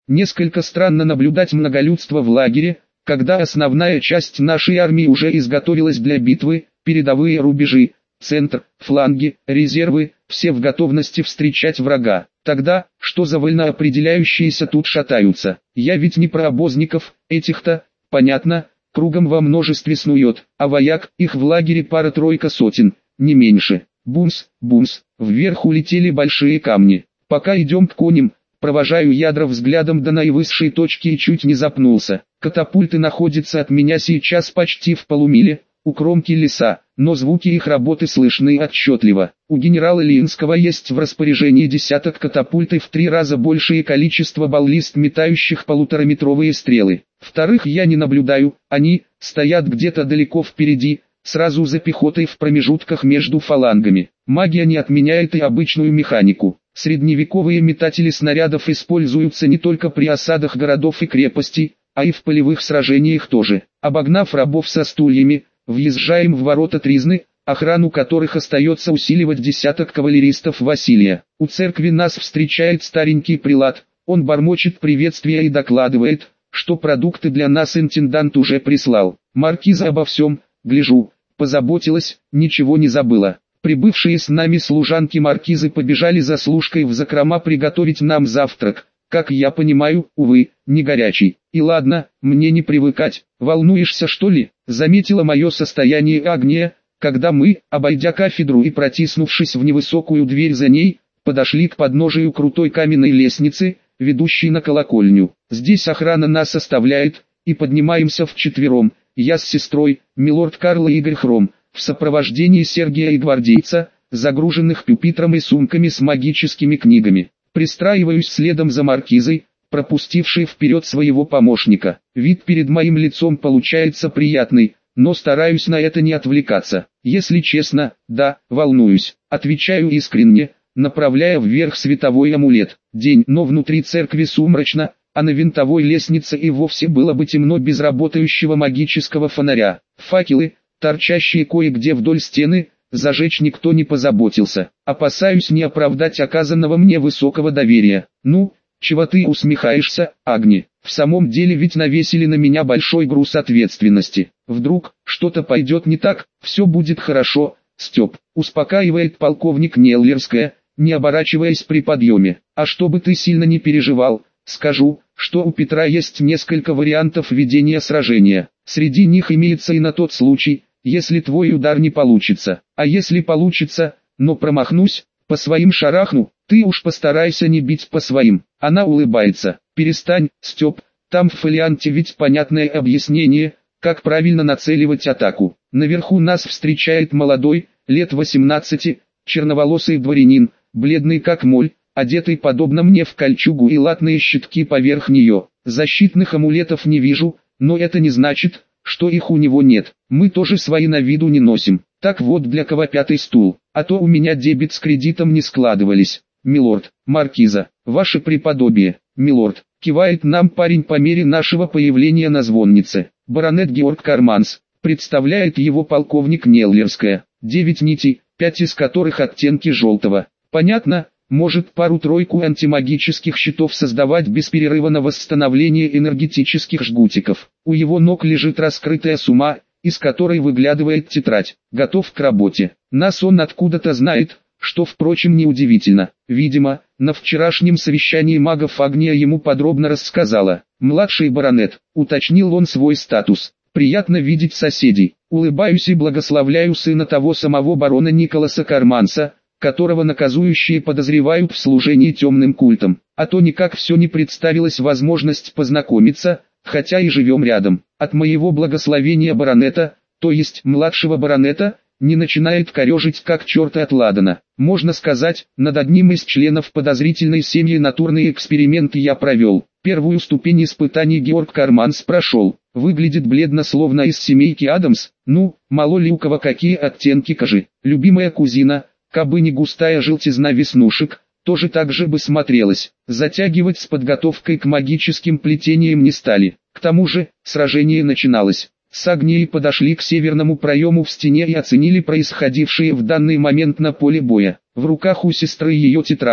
Несколько странно наблюдать многолюдство в лагере, когда основная часть нашей армии уже изготовилась для битвы, передовые рубежи, центр, фланги, резервы, все в готовности встречать врага. Тогда, что за вольноопределяющиеся тут шатаются? Я ведь не про обозников, этих-то, понятно, кругом во множестве снует, а вояк, их в лагере пара-тройка сотен, не меньше. Бумс, бумс, вверх улетели большие камни. Пока идем к коням, провожаю ядра взглядом до наивысшей точки и чуть не запнулся. Катапульты находятся от меня сейчас почти в полумиле, у кромки леса, но звуки их работы слышны отчетливо. У генерала Линского есть в распоряжении десяток катапульт и в 3 раза большее количество баллист, метающих полутораметровые стрелы. Вторых я не наблюдаю, они стоят где-то далеко впереди, сразу за пехотой в промежутках между фалангами. Магия не отменяет и обычную механику. Средневековые метатели снарядов используются не только при осадах городов и крепостей, а и в полевых сражениях тоже. Обогнав рабов со стульями, въезжаем в ворота Тризны, охрану которых остается усиливать десяток кавалеристов Василия. У церкви нас встречает старенький прилад, он бормочет приветствия и докладывает, что продукты для нас интендант уже прислал. Маркиза обо всем, гляжу, позаботилась, ничего не забыла. Прибывшие с нами служанки маркизы побежали за служкой в закрома приготовить нам завтрак, как я понимаю, увы, не горячий. И ладно, мне не привыкать. Волнуешься, что ли? Заметила мое состояние Агния, когда мы, обойдя кафедру и протиснувшись в невысокую дверь за ней, подошли к подножию крутой каменной лестницы, ведущей на колокольню. Здесь охрана нас оставляет, и поднимаемся вчетвером, я с сестрой, милорд Карл и Игорь Хром, в сопровождении Сергия и гвардейца, загруженных пюпитром и сумками с магическими книгами. Пристраиваюсь следом за маркизой, пропустившей вперед своего помощника. Вид перед моим лицом получается приятный, но стараюсь на это не отвлекаться. Если честно, да, волнуюсь, отвечаю искренне, направляя вверх световой амулет. День, но внутри церкви сумрачно, а на винтовой лестнице и вовсе было бы темно без работающего магического фонаря. Факелы, торчащие кое-где вдоль стены, зажечь никто не позаботился. Опасаюсь не оправдать оказанного мне высокого доверия. Ну, чего ты усмехаешься, Агни? В самом деле ведь навесили на меня большой груз ответственности. Вдруг что-то пойдет не так, все будет хорошо, Степ, успокаивает полковник Неллерская, не оборачиваясь при подъеме. А чтобы ты сильно не переживал, скажу, что у Петра есть несколько вариантов ведения сражения. Среди них имеется и на тот случай, если твой удар не получится. А если получится, но промахнусь, по своим шарахну, ты уж постарайся не бить по своим. Она улыбается. Перестань, Степ, там в фолианте ведь понятное объяснение, как правильно нацеливать атаку. Наверху нас встречает молодой, лет 18, черноволосый дворянин, бледный как моль, одетый подобно мне в кольчугу и латные щитки поверх нее. Защитных амулетов не вижу, но это не значит, что их у него нет. Мы тоже свои на виду не носим. Так вот, для кого 5-й стул, а то у меня дебет с кредитом не складывались. Милорд, маркиза, ваше преподобие, милорд, кивает нам парень по мере нашего появления на звоннице. Баронет Георг Карманс, представляет его полковник Неллерская. 9 нитей, 5 из которых оттенки желтого. Понятно, может пару-тройку антимагических щитов создавать без перерыва на восстановление энергетических жгутиков. У его ног лежит раскрытая сумма, из которой выглядывает тетрадь. Готов к работе. Нас он откуда-то знает, что, впрочем, неудивительно. Видимо, на вчерашнем совещании магов Агния ему подробно рассказала. Младший баронет, уточнил он свой статус. Приятно видеть соседей. Улыбаюсь и благословляю сына того самого барона Николаса Карманса, которого наказующие подозревают в служении темным культам. А то никак все не представилась возможность познакомиться, хотя и живем рядом. От моего благословения баронета, то есть младшего баронета, не начинает корежить как черта от ладана. Можно сказать, над одним из членов подозрительной семьи натурные эксперименты я провел. Первую ступень испытаний Георг Карманс прошел. Выглядит бледно, словно из семейки Адамс. Ну, мало ли у кого какие оттенки кожи. Любимая кузина, кабы не густая желтизна веснушек, тоже так же бы смотрелась. Затягивать с подготовкой к магическим плетениям не стали. К тому же, сражение начиналось. С Агнией подошли к северному проему в стене и оценили происходившее в данный момент на поле боя. В руках у сестры ее тетрадка,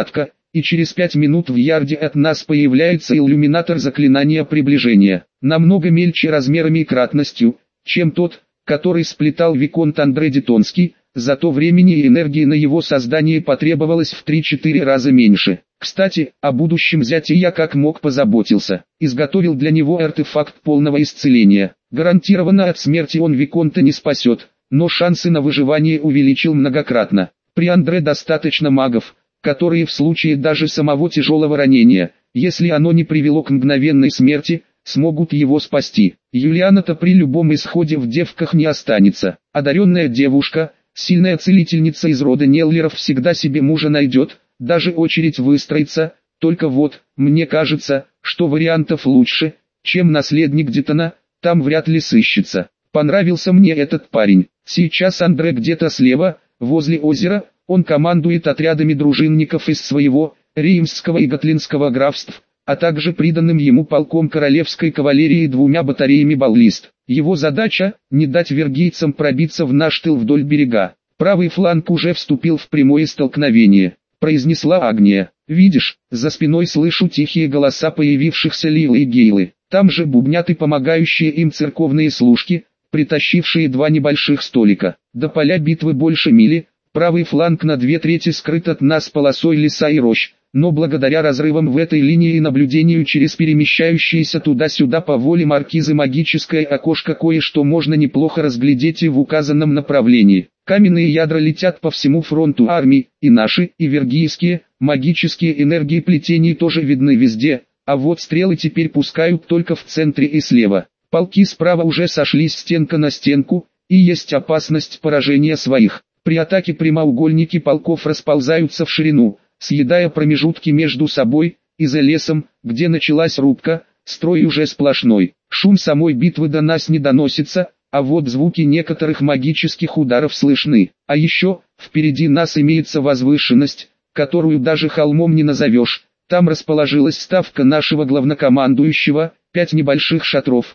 и через 5 минут в ярде от нас появляется иллюминатор заклинания приближения, намного мельче размерами и кратностью, чем тот, который сплетал виконт Андре Детонский, зато времени и энергии на его создание потребовалось в 3-4 раза меньше. Кстати, о будущем зяте я как мог позаботился, изготовил для него артефакт полного исцеления. Гарантированно от смерти он виконта не спасет, но шансы на выживание увеличил многократно. При Андре достаточно магов, которые в случае даже самого тяжелого ранения, если оно не привело к мгновенной смерти, смогут его спасти. Юлиана-то при любом исходе в девках не останется. Одаренная девушка, сильная целительница из рода Неллеров всегда себе мужа найдет, даже очередь выстроится, только вот, мне кажется, что вариантов лучше, чем наследник Детона, там вряд ли сыщется. Понравился мне этот парень. Сейчас Андре где-то слева, возле озера, он командует отрядами дружинников из своего, Римского и Готлинского графств, а также приданным ему полком королевской кавалерии и 2 батареями баллист. Его задача – не дать вергийцам пробиться в наш тыл вдоль берега. Правый фланг уже вступил в прямое столкновение, произнесла Агния. Видишь, за спиной слышу тихие голоса появившихся Лилы и Гейлы. Там же бубнят и помогающие им церковные служки, притащившие 2 небольших столика. До поля битвы больше мили, правый фланг на 2/3 скрыт от нас полосой леса и рощ, но благодаря разрывам в этой линии и наблюдению через перемещающиеся туда-сюда по воле маркизы магическое окошко кое-что можно неплохо разглядеть и в указанном направлении. Каменные ядра летят по всему фронту армии, и наши, и вергийские, магические энергии плетений тоже видны везде, а вот стрелы теперь пускают только в центре и слева. Полки справа уже сошлись стенка на стенку, и есть опасность поражения своих. При атаке прямоугольники полков расползаются в ширину, съедая промежутки между собой, и за лесом, где началась рубка, строй уже сплошной. Шум самой битвы до нас не доносится, а вот звуки некоторых магических ударов слышны. А еще, впереди нас имеется возвышенность, которую даже холмом не назовешь. Там расположилась ставка нашего главнокомандующего, 5 небольших шатров,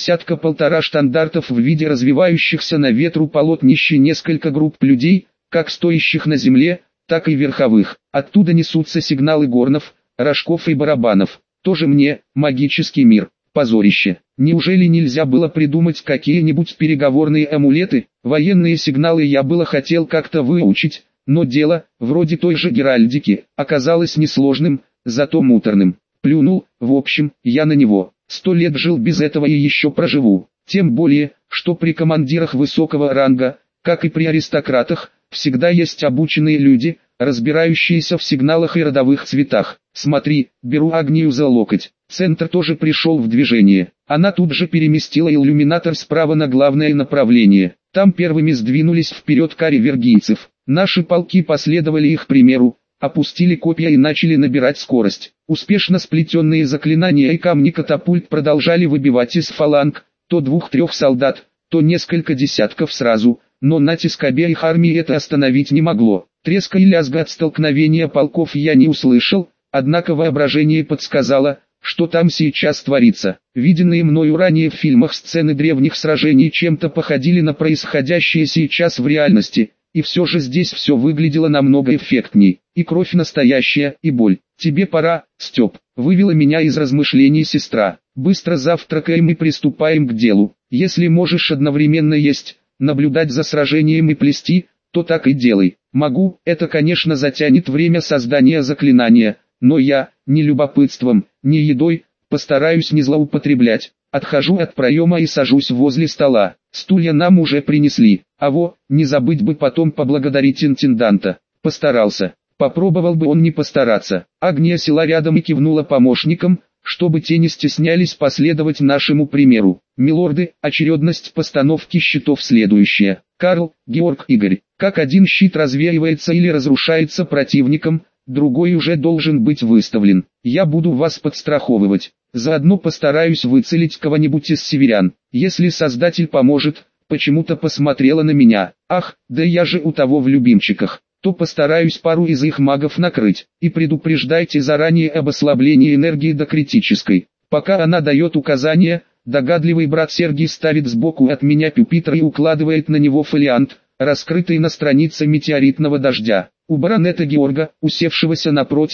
10-1.5 штандартов в виде развивающихся на ветру полотнищ и несколько групп людей, как стоящих на земле, так и верховых. Оттуда несутся сигналы горнов, рожков и барабанов. Тоже мне, магический мир, позорище. Неужели нельзя было придумать какие-нибудь переговорные амулеты? Военные сигналы я было хотел как-то выучить, но дело, вроде той же геральдики, оказалось несложным, зато муторным. Плюнул, в общем, я на него. 100 лет жил без этого и еще проживу. Тем более, что при командирах высокого ранга, как и при аристократах, всегда есть обученные люди, разбирающиеся в сигналах и родовых цветах. Смотри, беру Агнию за локоть. Центр тоже пришел в движение. Она тут же переместила иллюминатор справа на главное направление. Там первыми сдвинулись вперед кари вергийцев. Наши полки последовали их примеру, опустили копья и начали набирать скорость. Успешно сплетенные заклинания и камни катапульт продолжали выбивать из фаланг, то 2-3 солдат, то несколько десятков сразу, но натиск обеих армий это остановить не могло. Треска и лязга от столкновения полков я не услышал, однако воображение подсказало, что там сейчас творится. Виденные мною ранее в фильмах сцены древних сражений чем-то походили на происходящее сейчас в реальности, и все же здесь все выглядело намного эффектней. И кровь настоящая, и боль. «Тебе пора, Степ», — вывела меня из размышлений сестра. «Быстро завтракаем и приступаем к делу. Если можешь одновременно есть, наблюдать за сражением и плести, то так и делай». «Могу, это конечно затянет время создания заклинания, но я, ни любопытством, ни едой, постараюсь не злоупотреблять». Отхожу от проема и сажусь возле стола. Стулья нам уже принесли. Не забыть бы потом поблагодарить интенданта. Постарался. Попробовал бы он не постараться. Агния села рядом и кивнула помощникам, чтобы те не стеснялись последовать нашему примеру. Милорды, очередность постановки щитов следующая. Карл, Георг, Игорь. Как один щит развеивается или разрушается противником, другой уже должен быть выставлен. Я буду вас подстраховывать. Заодно постараюсь выцелить кого-нибудь из северян. Если Создатель поможет, почему-то посмотрела на меня. Ах, да я же у того в любимчиках. То постараюсь пару из их магов накрыть. И предупреждайте заранее об ослаблении энергии до критической. Пока она дает указания, догадливый брат Сергий ставит сбоку от меня пюпитр и укладывает на него фолиант, раскрытый на странице метеоритного дождя. У баронета Георга, усевшегося напротив,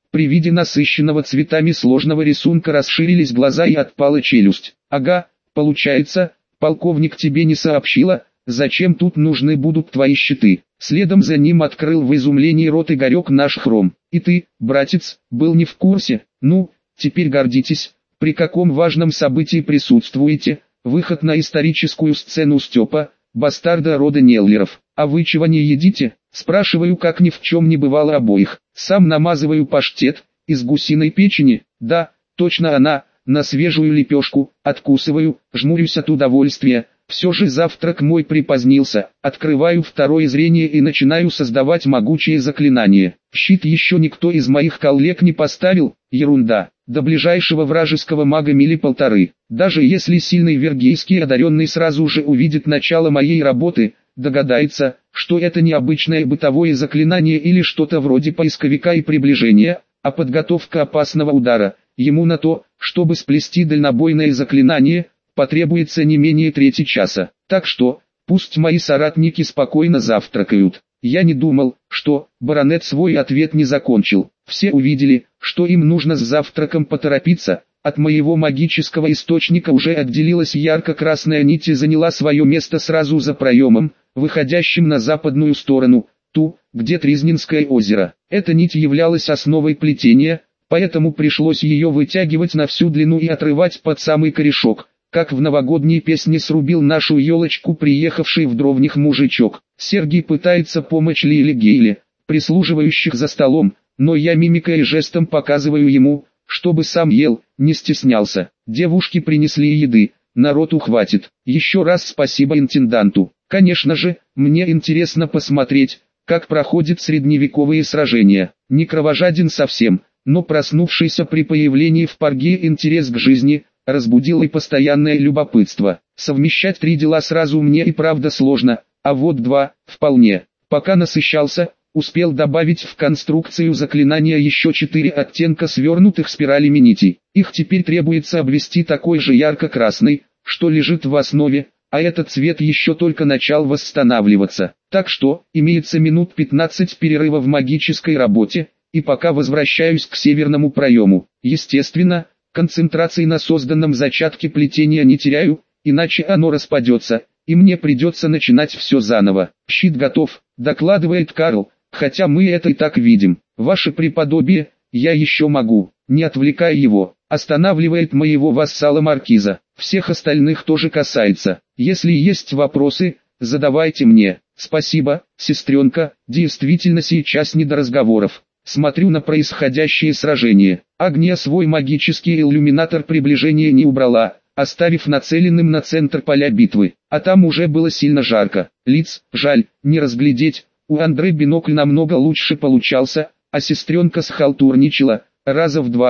При виде насыщенного цветами сложного рисунка расширились глаза и отпала челюсть. Ага, получается, полковник тебе не сообщила, зачем тут нужны будут твои щиты. Следом за ним открыл в изумлении рот Игорек наш Хром. И ты, братец, был не в курсе? Ну, теперь гордитесь, при каком важном событии присутствуете. Выход на историческую сцену Степа, бастарда рода Неллеров. А вы чего не едите? Спрашиваю, как ни в чем не бывало обоих. Сам намазываю паштет, из гусиной печени, да, точно она, на свежую лепешку, откусываю, жмурюсь от удовольствия. Все же завтрак мой припозднился, открываю второе зрение и начинаю создавать могучие заклинания. Щит еще никто из моих коллег не поставил, ерунда. До ближайшего вражеского мага мили полторы. Даже если сильный вергейский одаренный сразу же увидит начало моей работы, догадается, что это не обычное бытовое заклинание или что-то вроде поисковика и приближения, а подготовка опасного удара. Ему на то, чтобы сплести дальнобойное заклинание, потребуется не менее трети часа. Так что, пусть мои соратники спокойно завтракают. Я не думал, что баронет свой ответ не закончил. Все увидели, что им нужно с завтраком поторопиться. От моего магического источника уже отделилась ярко-красная нить и заняла свое место сразу за проемом, выходящим на западную сторону, ту, где Тризнинское озеро. Эта нить являлась основой плетения, поэтому пришлось ее вытягивать на всю длину и отрывать под самый корешок, как в новогодней песне срубил нашу елочку приехавший в дровних мужичок. Сергий пытается помочь Лиле Гейле, прислуживающих за столом, но я мимикой и жестом показываю ему, чтобы сам ел, не стеснялся. Девушки принесли еды, народу хватит. Еще раз спасибо интенданту. Конечно же, мне интересно посмотреть, как проходят средневековые сражения. Не кровожаден совсем, но проснувшийся при появлении в Парге интерес к жизни разбудил и постоянное любопытство. Совмещать три дела сразу мне и правда сложно, а вот два – вполне. Пока насыщался, успел добавить в конструкцию заклинания еще 4 оттенка свернутых спиралями нитей. Их теперь требуется обвести такой же ярко-красный, что лежит в основе, а этот цвет еще только начал восстанавливаться. Так что, имеется минут 15 перерыва в магической работе, и пока возвращаюсь к северному проему. Естественно, концентрации на созданном зачатке плетения не теряю, иначе оно распадется, и мне придется начинать все заново. Щит готов, докладывает Карл, хотя мы это и так видим. Ваше преподобие, я еще могу, не отвлекая его, останавливает моего вассала маркиза. Всех остальных тоже касается. Если есть вопросы, задавайте мне. Спасибо, сестренка, действительно сейчас не до разговоров. Смотрю на происходящее сражение. Агния свой магический иллюминатор приближения не убрала, оставив нацеленным на центр поля битвы. А там уже было сильно жарко. Лиц, жаль, не разглядеть. У Андре бинокль намного лучше получался, а сестренка схалтурничала, раза в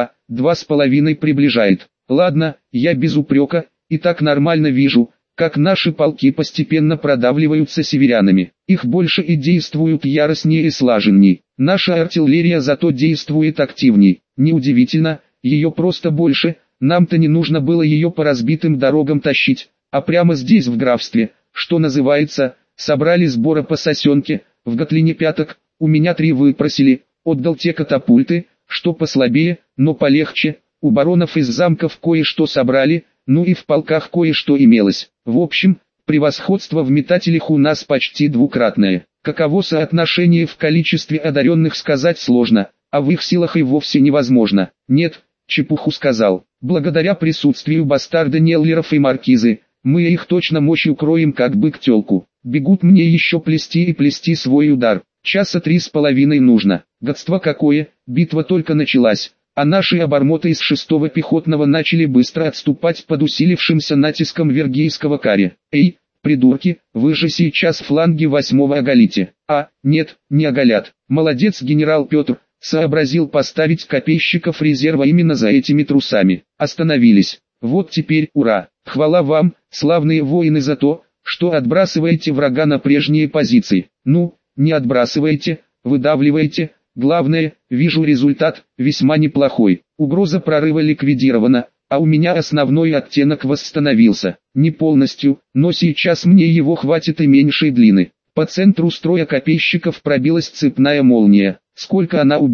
2,5 приближает. Ладно, я без упрека, и так нормально вижу, как наши полки постепенно продавливаются северянами. Их больше и действуют яростнее и слаженней. Наша артиллерия зато действует активней. Неудивительно, ее просто больше, нам-то не нужно было ее по разбитым дорогам тащить, а прямо здесь в графстве, что называется, собрали сбора по сосенке, в Готлине пяток, у меня 3 выпросили, отдал те катапульты, что послабее, но полегче, у баронов из замков кое-что собрали, ну и в полках кое-что имелось. В общем, превосходство в метателях у нас почти двукратное. Каково соотношение в количестве одаренных сказать сложно, а в их силах и вовсе невозможно. Нет, чепуху сказал. Благодаря присутствию бастарда Неллеров и маркизы, мы их точно мощью кроем как бык телку. Бегут мне еще плести и плести свой удар. Часа 3,5 нужно. Годство какое, битва только началась, а наши обормоты из 6-го пехотного начали быстро отступать под усилившимся натиском вергейского кари. Эй, придурки, вы же сейчас фланги 8-го оголите. А, нет, не оголят. Молодец генерал Петр, сообразил поставить копейщиков резерва именно за этими трусами. Остановились. Вот теперь, ура, хвала вам, славные воины, за то, что отбрасываете врага на прежние позиции. Ну, не отбрасываете, выдавливаете. Главное, вижу результат, весьма неплохой. Угроза прорыва ликвидирована, а у меня основной оттенок восстановился. Не полностью, но сейчас мне его хватит и меньшей длины. По центру строя копейщиков пробилась цепная молния. Сколько она убила?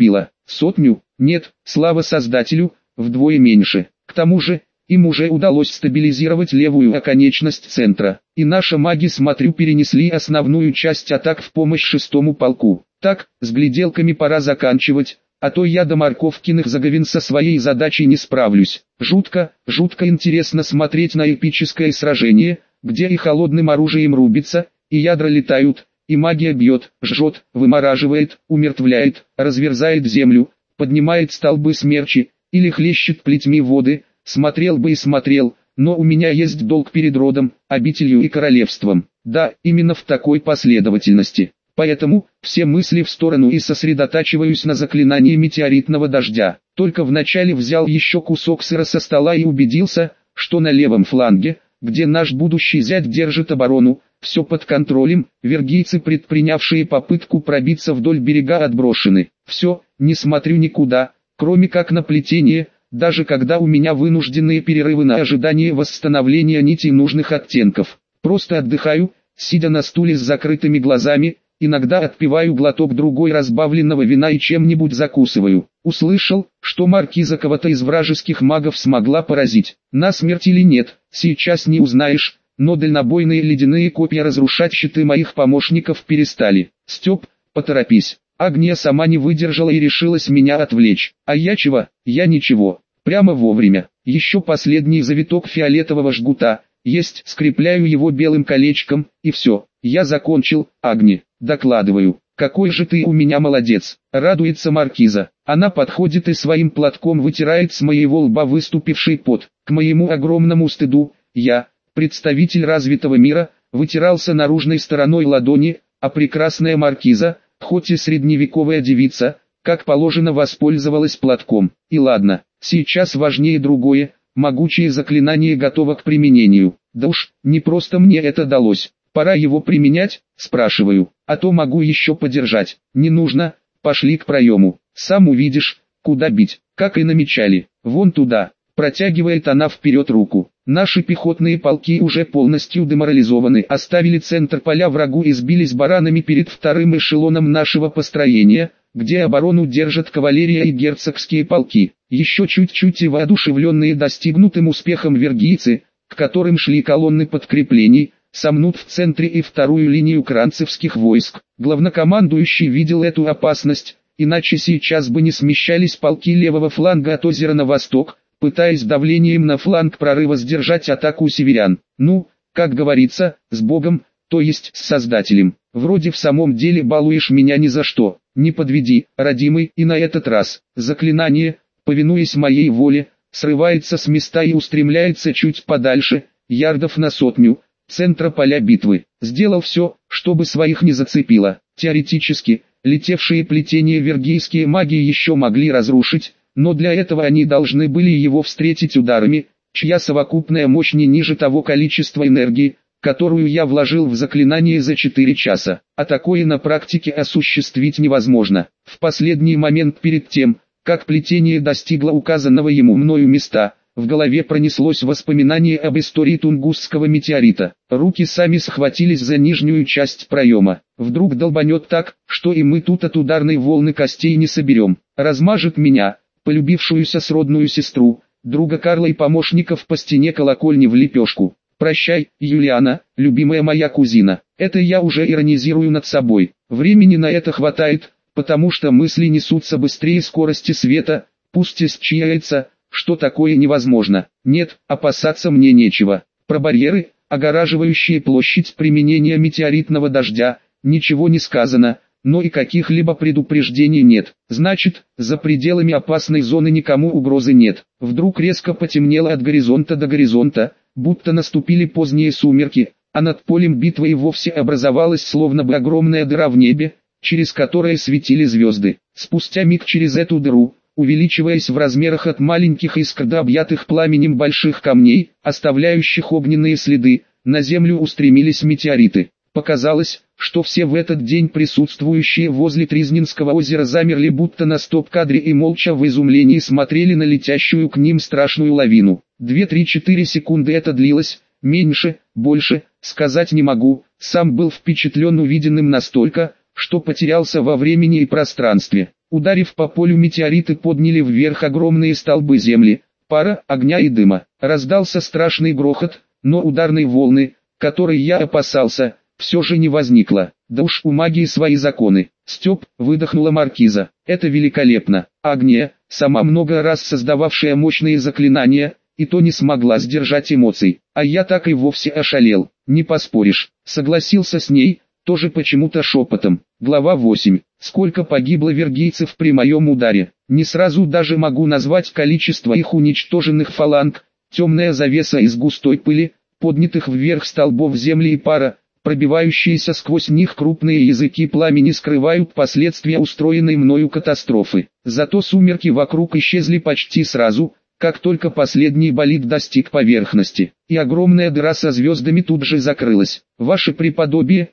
100? Нет, слава Создателю, вдвое меньше. К тому же, им уже удалось стабилизировать левую оконечность центра, и наши маги, смотрю, перенесли основную часть атак в помощь 6-му полку. Так, с гляделками пора заканчивать, а то я до Марковкиных заговин со своей задачей не справлюсь. Жутко интересно смотреть на эпическое сражение, где и холодным оружием рубится, и ядра летают, и магия бьет, жжет, вымораживает, умертвляет, разверзает землю, поднимает столбы смерчи, или хлещет плетьми воды. Смотрел бы и смотрел, но у меня есть долг перед родом, обителью и королевством. Да, именно в такой последовательности. Поэтому, все мысли в сторону и сосредотачиваюсь на заклинании метеоритного дождя. Только вначале взял еще кусок сыра со стола и убедился, что на левом фланге, где наш будущий зять держит оборону, все под контролем, вергийцы, предпринявшие попытку пробиться вдоль берега, отброшены. Все, не смотрю никуда, кроме как на плетение, даже когда у меня вынужденные перерывы на ожидание восстановления нитей нужных оттенков. Просто отдыхаю, сидя на стуле с закрытыми глазами, иногда отпиваю глоток другой разбавленного вина и чем-нибудь закусываю. Услышал, что маркиза кого-то из вражеских магов смогла поразить. Насмерть или нет, сейчас не узнаешь, но дальнобойные ледяные копья разрушать щиты моих помощников перестали. Степ, поторопись. Агния сама не выдержала и решилась меня отвлечь. А я чего? Я ничего. Прямо вовремя. Еще последний завиток фиолетового жгута. Есть, скрепляю его белым колечком, и все. Я закончил, Агни. Докладываю. Какой же ты у меня молодец. Радуется маркиза. Она подходит и своим платком вытирает с моего лба выступивший пот. К моему огромному стыду, я, представитель развитого мира, вытирался наружной стороной ладони, а прекрасная маркиза, хоть и средневековая девица, как положено, воспользовалась платком. И ладно, сейчас важнее другое, могучее заклинание готово к применению. Да уж, не просто мне это далось. Пора его применять, спрашиваю, а то могу еще подержать. Не нужно, пошли к проему. Сам увидишь, куда бить, как и намечали. Вон туда. Протягивает она вперед руку. Наши пехотные полки уже полностью деморализованы, оставили центр поля врагу и сбились баранами перед вторым эшелоном нашего построения, где оборону держат кавалерия и герцогские полки. Еще чуть-чуть и воодушевленные достигнутым успехом вергийцы, к которым шли колонны подкреплений, сомнут в центре и вторую линию кранцевских войск. Главнокомандующий видел эту опасность, иначе сейчас бы не смещались полки левого фланга от озера на восток, пытаясь давлением на фланг прорыва сдержать атаку северян. Ну, как говорится, с Богом, то есть с Создателем. Вроде в самом деле балуешь меня ни за что. Не подведи, родимый, и на этот раз. Заклинание, повинуясь моей воле, срывается с места и устремляется чуть подальше, ярдов на 100, центра поля битвы. Сделал все, чтобы своих не зацепило. Теоретически, летевшие плетения вергийские маги еще могли разрушить, но для этого они должны были его встретить ударами, чья совокупная мощь не ниже того количества энергии, которую я вложил в заклинание за 4 часа. А такое на практике осуществить невозможно. В последний момент перед тем, как плетение достигло указанного ему мною места, в голове пронеслось воспоминание об истории Тунгусского метеорита. Руки сами схватились за нижнюю часть проема. Вдруг долбанет так, что и мы тут от ударной волны костей не соберем. Размажет меня, полюбившуюся сродную сестру, друга Карла и помощников по стене колокольни в лепешку. Прощай, Юлиана, любимая моя кузина. Это я уже иронизирую над собой. Времени на это хватает, потому что мысли несутся быстрее скорости света, пусть и считается, что такое невозможно. Нет, опасаться мне нечего. Про барьеры, огораживающие площадь применения метеоритного дождя, ничего не сказано, но и каких-либо предупреждений нет. Значит, за пределами опасной зоны никому угрозы нет. Вдруг резко потемнело от горизонта до горизонта, будто наступили поздние сумерки, а над полем битвы и вовсе образовалась словно бы огромная дыра в небе, через которое светили звезды. Спустя миг через эту дыру, увеличиваясь в размерах от маленьких искр до объятых пламенем больших камней, оставляющих огненные следы, на землю устремились метеориты. Показалось, что все в этот день присутствующие возле Тризнинского озера замерли будто на стоп-кадре и молча в изумлении смотрели на летящую к ним страшную лавину. 2-3-4 секунды это длилось, меньше, больше, сказать не могу, сам был впечатлен увиденным настолько, что потерялся во времени и пространстве. Ударив по полю, метеориты подняли вверх огромные столбы земли, пара, огня и дыма. Раздался страшный грохот, но ударной волны, которой я опасался, все же не возникло. Да уж, у магии свои законы. Степ, выдохнула маркиза. Это великолепно. Агния, сама много раз создававшая мощные заклинания, и то не смогла сдержать эмоций. А я так и вовсе ошалел. Не поспоришь. Согласился с ней, тоже почему-то шепотом. Глава 8. Сколько погибло вергийцев при моем ударе? Не сразу даже могу назвать количество их уничтоженных фаланг. Темная завеса из густой пыли, поднятых вверх столбов земли и пара, пробивающиеся сквозь них крупные языки пламени, скрывают последствия устроенной мною катастрофы. Зато сумерки вокруг исчезли почти сразу, как только последний болид достиг поверхности, и огромная дыра со звездами тут же закрылась. Ваше преподобие,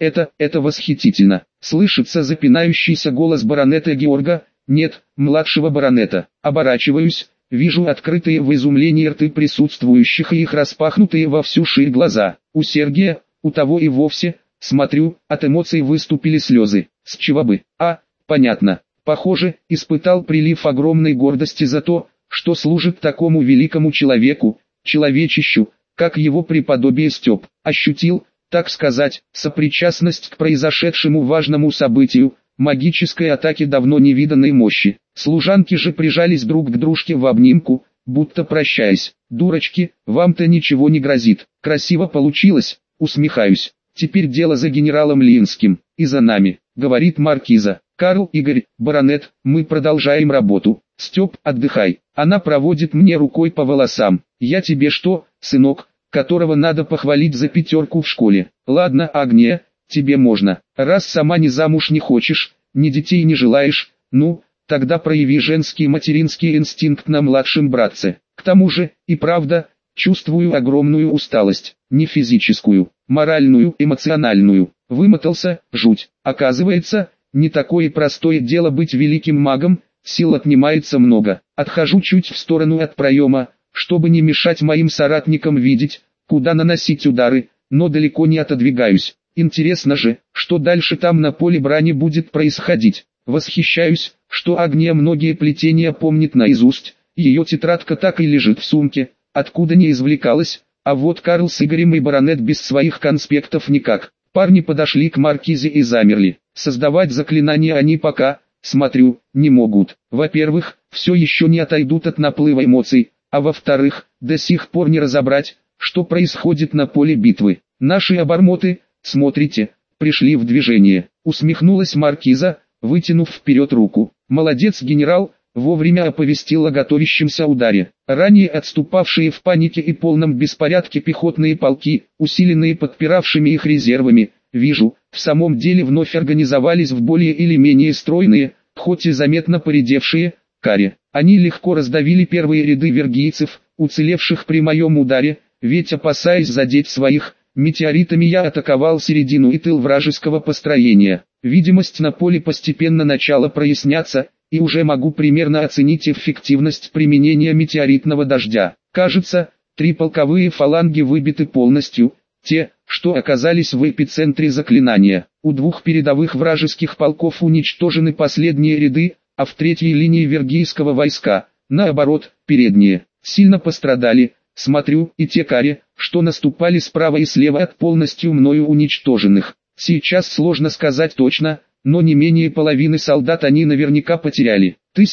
это восхитительно. Слышится запинающийся голос баронета Георга, нет, младшего баронета. Оборачиваюсь. Вижу открытые в изумлении рты присутствующих и их распахнутые во всю ширь глаза. У Сергия, у того и вовсе, смотрю, от эмоций выступили слезы. С чего бы? Понятно. Похоже, испытал прилив огромной гордости за то, что служит такому великому человеку, человечищу, как его преподобие Степ. Ощутил, так сказать, сопричастность к произошедшему важному событию, магической атаке давно невиданной мощи. Служанки же прижались друг к дружке в обнимку, будто прощаясь. «Дурочки, вам-то ничего не грозит. Красиво получилось», усмехаюсь. «Теперь дело за генералом Линским, и за нами», говорит маркиза. «Карл, Игорь, баронет, мы продолжаем работу. Степ, отдыхай». Она проводит мне рукой по волосам. «Я тебе что, сынок, которого надо похвалить за 5 в школе?» «Ладно, Агния, тебе можно. Раз сама ни замуж не хочешь, ни детей не желаешь, ну, тогда прояви женский материнский инстинкт на младшем братце. К тому же, и правда, чувствую огромную усталость, не физическую, моральную, эмоциональную. Вымотался, жуть. Оказывается, не такое простое дело быть великим магом, сил отнимается много. Отхожу чуть в сторону от проема, чтобы не мешать моим соратникам видеть, куда наносить удары, но далеко не отодвигаюсь. Интересно же, что дальше там на поле брани будет происходить. Восхищаюсь, что Агния многие плетения помнит наизусть, ее тетрадка так и лежит в сумке, откуда не извлекалась, а вот Карл с Игорем и баронет без своих конспектов никак. Парни подошли к маркизе и замерли. Создавать заклинания они пока, смотрю, не могут. Во-первых, все еще не отойдут от наплыва эмоций, а во-вторых, до сих пор не разобрать, что происходит на поле битвы. Наши обормоты, смотрите, пришли в движение. Усмехнулась маркиза, вытянув вперед руку. Молодец, генерал, вовремя оповестил о готовящемся ударе. Ранее отступавшие в панике и полном беспорядке пехотные полки, усиленные подпиравшими их резервами, вижу, в самом деле вновь организовались в более или менее стройные, хоть и заметно поредевшие, каре. Они легко раздавили первые ряды вергийцев, уцелевших при моем ударе, ведь опасаясь задеть своих, метеоритами я атаковал середину и тыл вражеского построения. Видимость на поле постепенно начала проясняться, и уже могу примерно оценить эффективность применения метеоритного дождя. Кажется, 3 полковые фаланги выбиты полностью, те, что оказались в эпицентре заклинания. У 2 передовых вражеских полков уничтожены последние ряды, а в 3-й линии вергийского войска, наоборот, передние, сильно пострадали. Смотрю, и те каре, что наступали справа и слева от полностью мною уничтоженных. Сейчас сложно сказать точно, но не менее половины солдат они наверняка потеряли.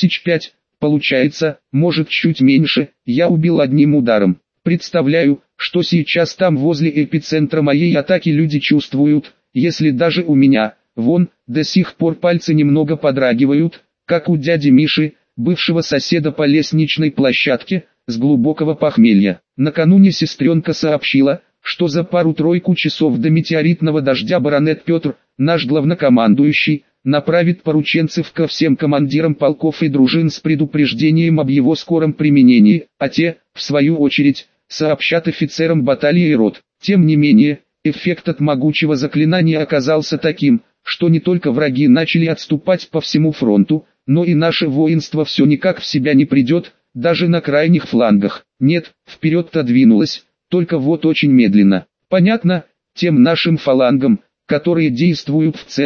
5 получается, может чуть меньше, я убил одним ударом. Представляю, что сейчас там возле эпицентра моей атаки люди чувствуют, если даже у меня, вон, до сих пор пальцы немного подрагивают, как у дяди Миши, бывшего соседа по лестничной площадке, с глубокого похмелья. Накануне сестренка сообщила, что за пару-тройку часов до метеоритного дождя баронет Петр, наш главнокомандующий, направит порученцев ко всем командирам полков и дружин с предупреждением об его скором применении, а те, в свою очередь, сообщат офицерам баталии и рот. Тем не менее, эффект от могучего заклинания оказался таким, что не только враги начали отступать по всему фронту, но и наше воинство все никак в себя не придет, даже на крайних флангах. Нет, вперед-то двинулось, только вот очень медленно. Понятно, тем нашим фалангам, которые действуют в центре,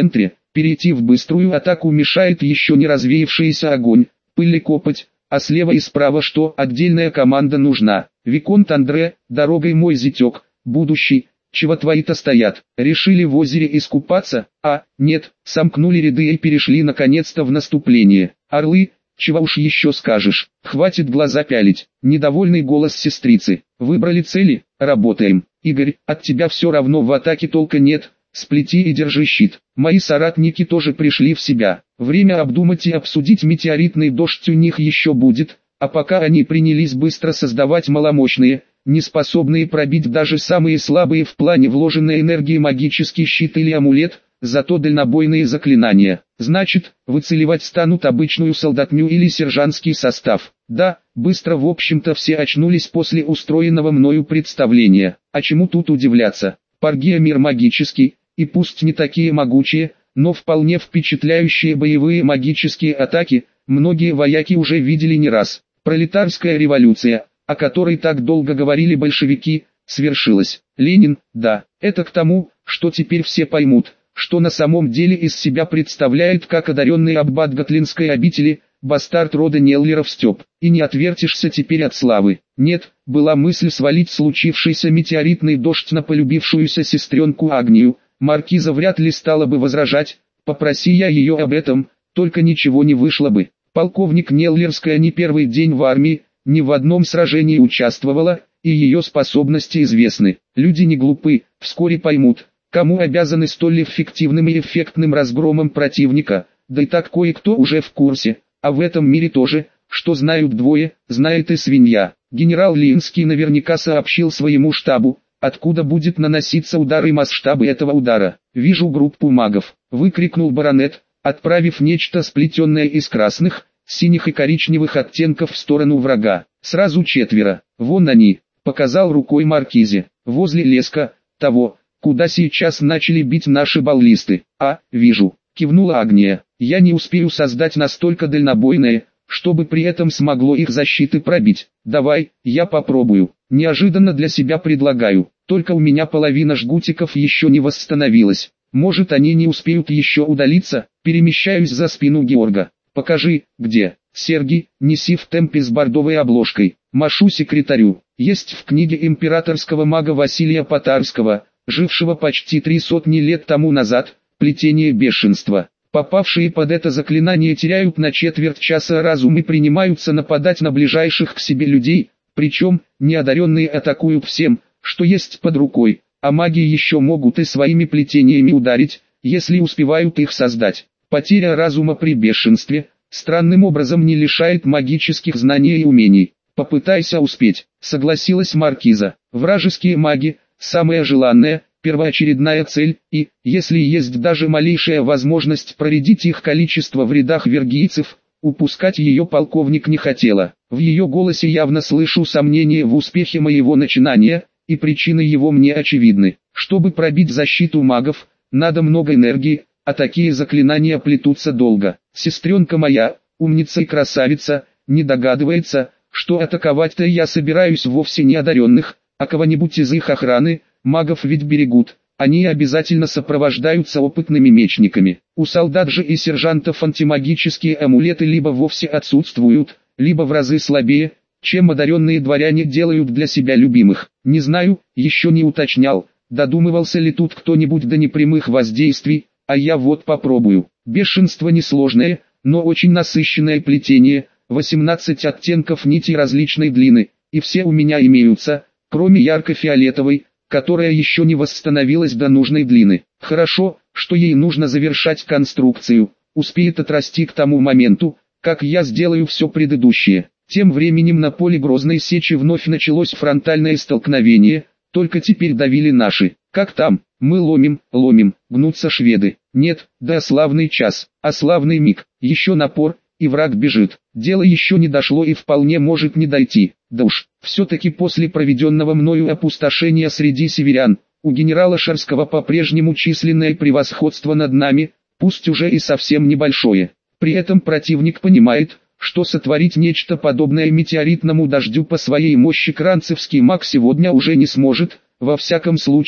Перейти в быструю атаку мешает еще не развеявшийся огонь, пыль и копоть, а слева и справа что отдельная команда нужна. Виконт Андре, дорогой мой зятек, будущий, чего твои-то стоят, решили в озере искупаться, а, нет, сомкнули ряды и перешли наконец-то в наступление. Орлы, чего уж еще скажешь, хватит глаза пялить. Недовольный голос сестрицы. Выбрали цели, работаем. Игорь, от тебя все равно в атаке толка нет, сплети и держи щит. Мои соратники тоже пришли в себя. Время обдумать и обсудить метеоритный дождь у них еще будет, а пока они принялись быстро создавать маломощные, не способные пробить даже самые слабые в плане вложенной энергии магический щит или амулет, зато дальнобойные заклинания. Значит, выцеливать станут обычную солдатню или сержантский состав. Да, быстро в общем-то все очнулись после устроенного мною представления. А чему тут удивляться? Паргия мир магический, и пусть не такие могучие, но вполне впечатляющие боевые магические атаки, многие вояки уже видели не раз. Пролетарская революция, о которой так долго говорили большевики, свершилась. Ленин, да, это к тому, что теперь все поймут, что на самом деле из себя представляет как одаренный аббат Готлинской обители, бастард рода Неллеров Степ. И не отвертишься теперь от славы. Нет, была мысль свалить случившийся метеоритный дождь на полюбившуюся сестренку Агнию. Маркиза вряд ли стала бы возражать, попроси я ее об этом, только ничего не вышло бы. Полковник Неллерская не первый день в армии, ни в одном сражении участвовала, и ее способности известны. Люди не глупы, вскоре поймут, кому обязаны столь эффективным и эффектным разгромом противника, да и так кое-кто уже в курсе, а в этом мире тоже, что знают двое, знает и свинья. Генерал Линский наверняка сообщил своему штабу, откуда будет наноситься удар и масштабы этого удара. «Вижу группу магов», — выкрикнул баронет, отправив нечто сплетенное из красных, синих и коричневых оттенков в сторону врага. «Сразу 4, вон они», — показал рукой маркизе, «возле леска, того, куда сейчас начали бить наши баллисты». «А, вижу», — кивнула Агния, «я не успею создать настолько дальнобойное, чтобы при этом смогло их защиты пробить. Давай, я попробую. Неожиданно для себя предлагаю, только у меня половина жгутиков еще не восстановилась. Может они не успеют еще удалиться?» Перемещаюсь за спину Георга. «Покажи, где». «Сергий, неси в темпе с бордовой обложкой». Машу секретарю. Есть в книге императорского мага Василия Потарского, жившего почти 300 лет тому назад, «Плетение бешенства». Попавшие под это заклинание теряют на четверть часа разум и принимаются нападать на ближайших к себе людей, причем, неодаренные атакуют всем, что есть под рукой, а маги еще могут и своими плетениями ударить, если успевают их создать. Потеря разума при бешенстве, странным образом не лишает магических знаний и умений. «Попытайся успеть», — согласилась маркиза. «Вражеские маги, самая желанная, первоочередная цель, и, если есть даже малейшая возможность проредить их количество в рядах вергийцев, упускать ее полковник не хотела». В ее голосе явно слышу сомнение в успехе моего начинания, и причины его мне очевидны. Чтобы пробить защиту магов, надо много энергии, а такие заклинания плетутся долго. Сестренка моя, умница и красавица, не догадывается, что атаковать-то я собираюсь вовсе не одаренных, а кого-нибудь из их охраны. Магов ведь берегут, они обязательно сопровождаются опытными мечниками. У солдат же и сержантов антимагические амулеты либо вовсе отсутствуют, либо в разы слабее, чем одаренные дворяне делают для себя любимых. Не знаю, еще не уточнял, додумывался ли тут кто-нибудь до непрямых воздействий, а я вот попробую. Бешенство несложное, но очень насыщенное плетение, 18 оттенков нитей различной длины, и все у меня имеются, кроме ярко-фиолетовой, которая еще не восстановилась до нужной длины. Хорошо, что ей нужно завершать конструкцию, успеет отрасти к тому моменту, как я сделаю все предыдущее. Тем временем на поле Грозной Сечи вновь началось фронтальное столкновение, только теперь давили наши. Как там? Мы ломим, гнутся шведы. Нет, да славный час, а славный миг, еще напор, и враг бежит. Дело еще не дошло и вполне может не дойти. Да уж, все-таки после проведенного мною опустошения среди северян, у генерала Шерского по-прежнему численное превосходство над нами, пусть уже и совсем небольшое. При этом противник понимает, что сотворить нечто подобное метеоритному дождю по своей мощи кранцевский маг сегодня уже не сможет, во всяком случае,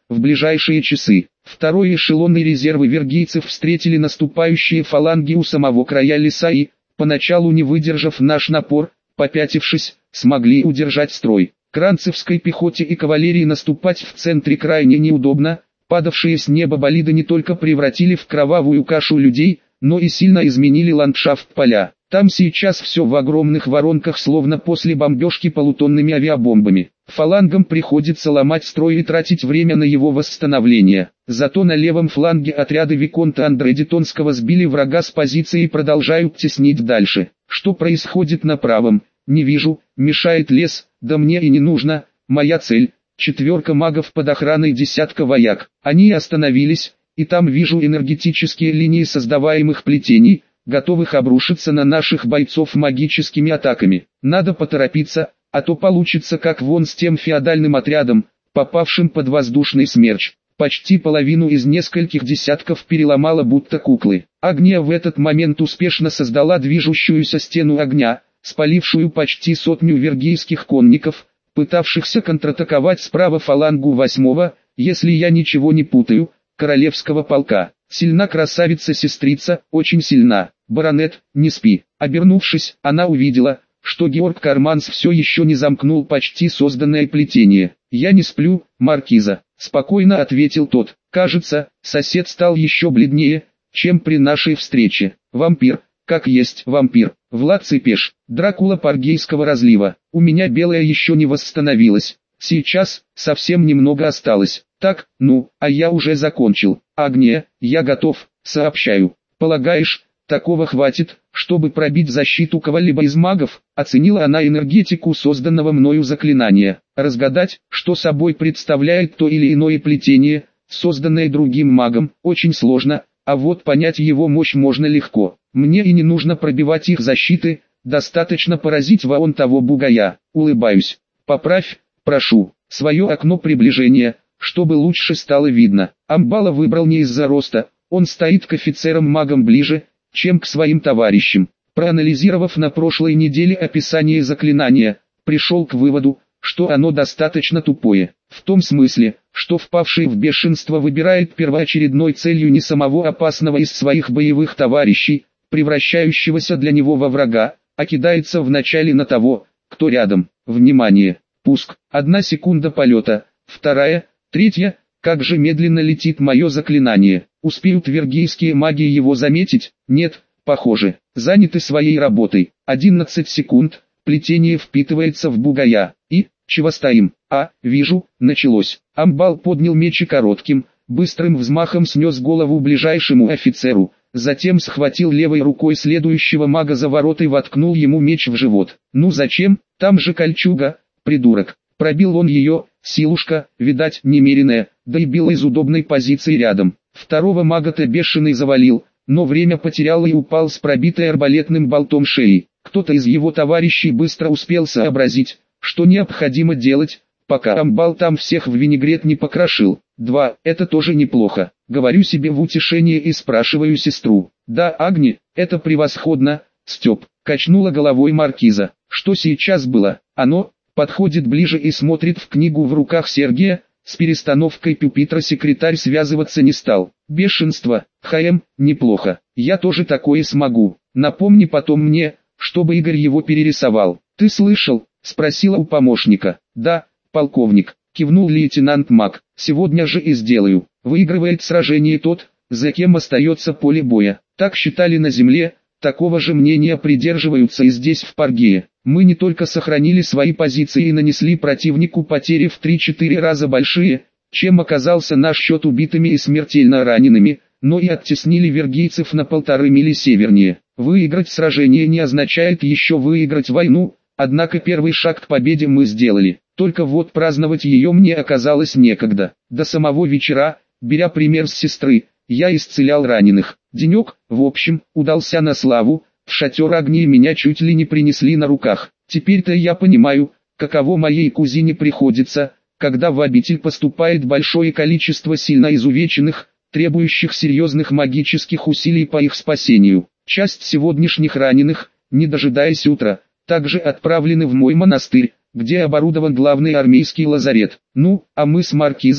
в ближайшие часы. Второй эшелон и резервы вергийцев встретили наступающие фаланги у самого края леса и, поначалу не выдержав наш напор, попятившись, смогли удержать строй. Кранцевской пехоте и кавалерии наступать в центре крайне неудобно, падавшие с неба болиды не только превратили в кровавую кашу людей, но и сильно изменили ландшафт поля. Там сейчас все в огромных воронках, словно после бомбежки полутонными авиабомбами. Фалангам приходится ломать строй и тратить время на его восстановление. Зато на левом фланге отряды виконта Андредитонского сбили врага с позиции и продолжают теснить дальше. Что происходит на правом, не вижу, мешает лес, да мне и не нужно. Моя цель — 4 магов под охраной десятка вояк. Они остановились, и там вижу энергетические линии создаваемых плетений, готовых обрушиться на наших бойцов магическими атаками. Надо поторопиться, а то получится как вон с тем феодальным отрядом, попавшим под воздушный смерч. Почти половину из нескольких десятков переломала будто куклы. Агния в этот момент успешно создала движущуюся стену огня, спалившую почти 100 вергийских конников, пытавшихся контратаковать справа фалангу 8-го, если я ничего не путаю, королевского полка. Сильна красавица-сестрица, очень сильна. Баронет, не спи. Обернувшись, она увидела, что Георг Карманс все еще не замкнул почти созданное плетение. «Я не сплю, маркиза», — спокойно ответил тот. Кажется, сосед стал еще бледнее, чем при нашей встрече. «Вампир, как есть вампир. Влад Цепеш, Дракула Паргейского разлива. У меня белая еще не восстановилась. Сейчас, совсем немного осталось. Так, ну, а я уже закончил. Агния, я готов, сообщаю. Полагаешь, такого хватит, чтобы пробить защиту кого-либо из магов?» Оценила она энергетику созданного мною заклинания. Разгадать, что собой представляет то или иное плетение, созданное другим магом, очень сложно, а вот понять его мощь можно легко. Мне и не нужно пробивать их защиты, достаточно поразить вон того бугая. Улыбаюсь. Поправь, прошу, свое окно приближения, чтобы лучше стало видно. Амбала выбрал не из-за роста, он стоит к офицерам-магам ближе, чем к своим товарищам. Проанализировав на прошлой неделе описание заклинания, пришел к выводу, что оно достаточно тупое. В том смысле, что впавший в бешенство выбирает первоочередной целью не самого опасного из своих боевых товарищей, превращающегося для него во врага, а кидается вначале на того, кто рядом. Внимание! Пуск. 1 секунда полета. 2, 3. Как же медленно летит мое заклинание. Успеют вергийские маги его заметить? Нет, похоже. Заняты своей работой. 11 секунд. Плетение впитывается в бугая. И, чего стоим? Вижу, началось. Амбал поднял меч и коротким, быстрым взмахом снес голову ближайшему офицеру. Затем схватил левой рукой следующего мага за ворот и воткнул ему меч в живот. Ну зачем? Там же кольчуга, придурок. Пробил он ее, силушка, видать, немеренная, да и бил из удобной позиции рядом. Второго мага-то бешеный завалил, но время потерял и упал с пробитой арбалетным болтом шеи. Кто-то из его товарищей быстро успел сообразить, что необходимо делать, пока Амбал там всех в винегрет не покрошил. 2. Это тоже неплохо. Говорю себе в утешение и спрашиваю сестру. Да, Агни, это превосходно, Степ. Качнула головой маркиза. Что сейчас было? Оно подходит ближе и смотрит в книгу в руках Сергея. С перестановкой пюпитра секретарь связываться не стал. Бешенство, неплохо. Я тоже такое смогу. Напомни потом мне, чтобы Игорь его перерисовал. Ты слышал? Спросила у помощника. Да, полковник, кивнул лейтенант Мак. Сегодня же и сделаю. Выигрывает сражение тот, за кем остается поле боя. Так считали на земле, такого же мнения придерживаются и здесь в Паргее. Мы не только сохранили свои позиции и нанесли противнику потери в 3-4 раза большие, чем оказался наш счет убитыми и смертельно ранеными, но и оттеснили вергийцев на 1,5 мили севернее. Выиграть сражение не означает еще выиграть войну, однако первый шаг к победе мы сделали. Только вот праздновать ее мне оказалось некогда. До самого вечера, беря пример с сестры, я исцелял раненых. Денек, в общем, удался на славу. В шатер Агнии меня чуть ли не принесли на руках. Теперь-то я понимаю, каково моей кузине приходится, когда в обитель поступает большое количество сильно изувеченных, требующих серьезных магических усилий по их спасению. Часть сегодняшних раненых, не дожидаясь утра, также отправлены в мой монастырь, где оборудован главный армейский лазарет. Ну, а мы с маркизой,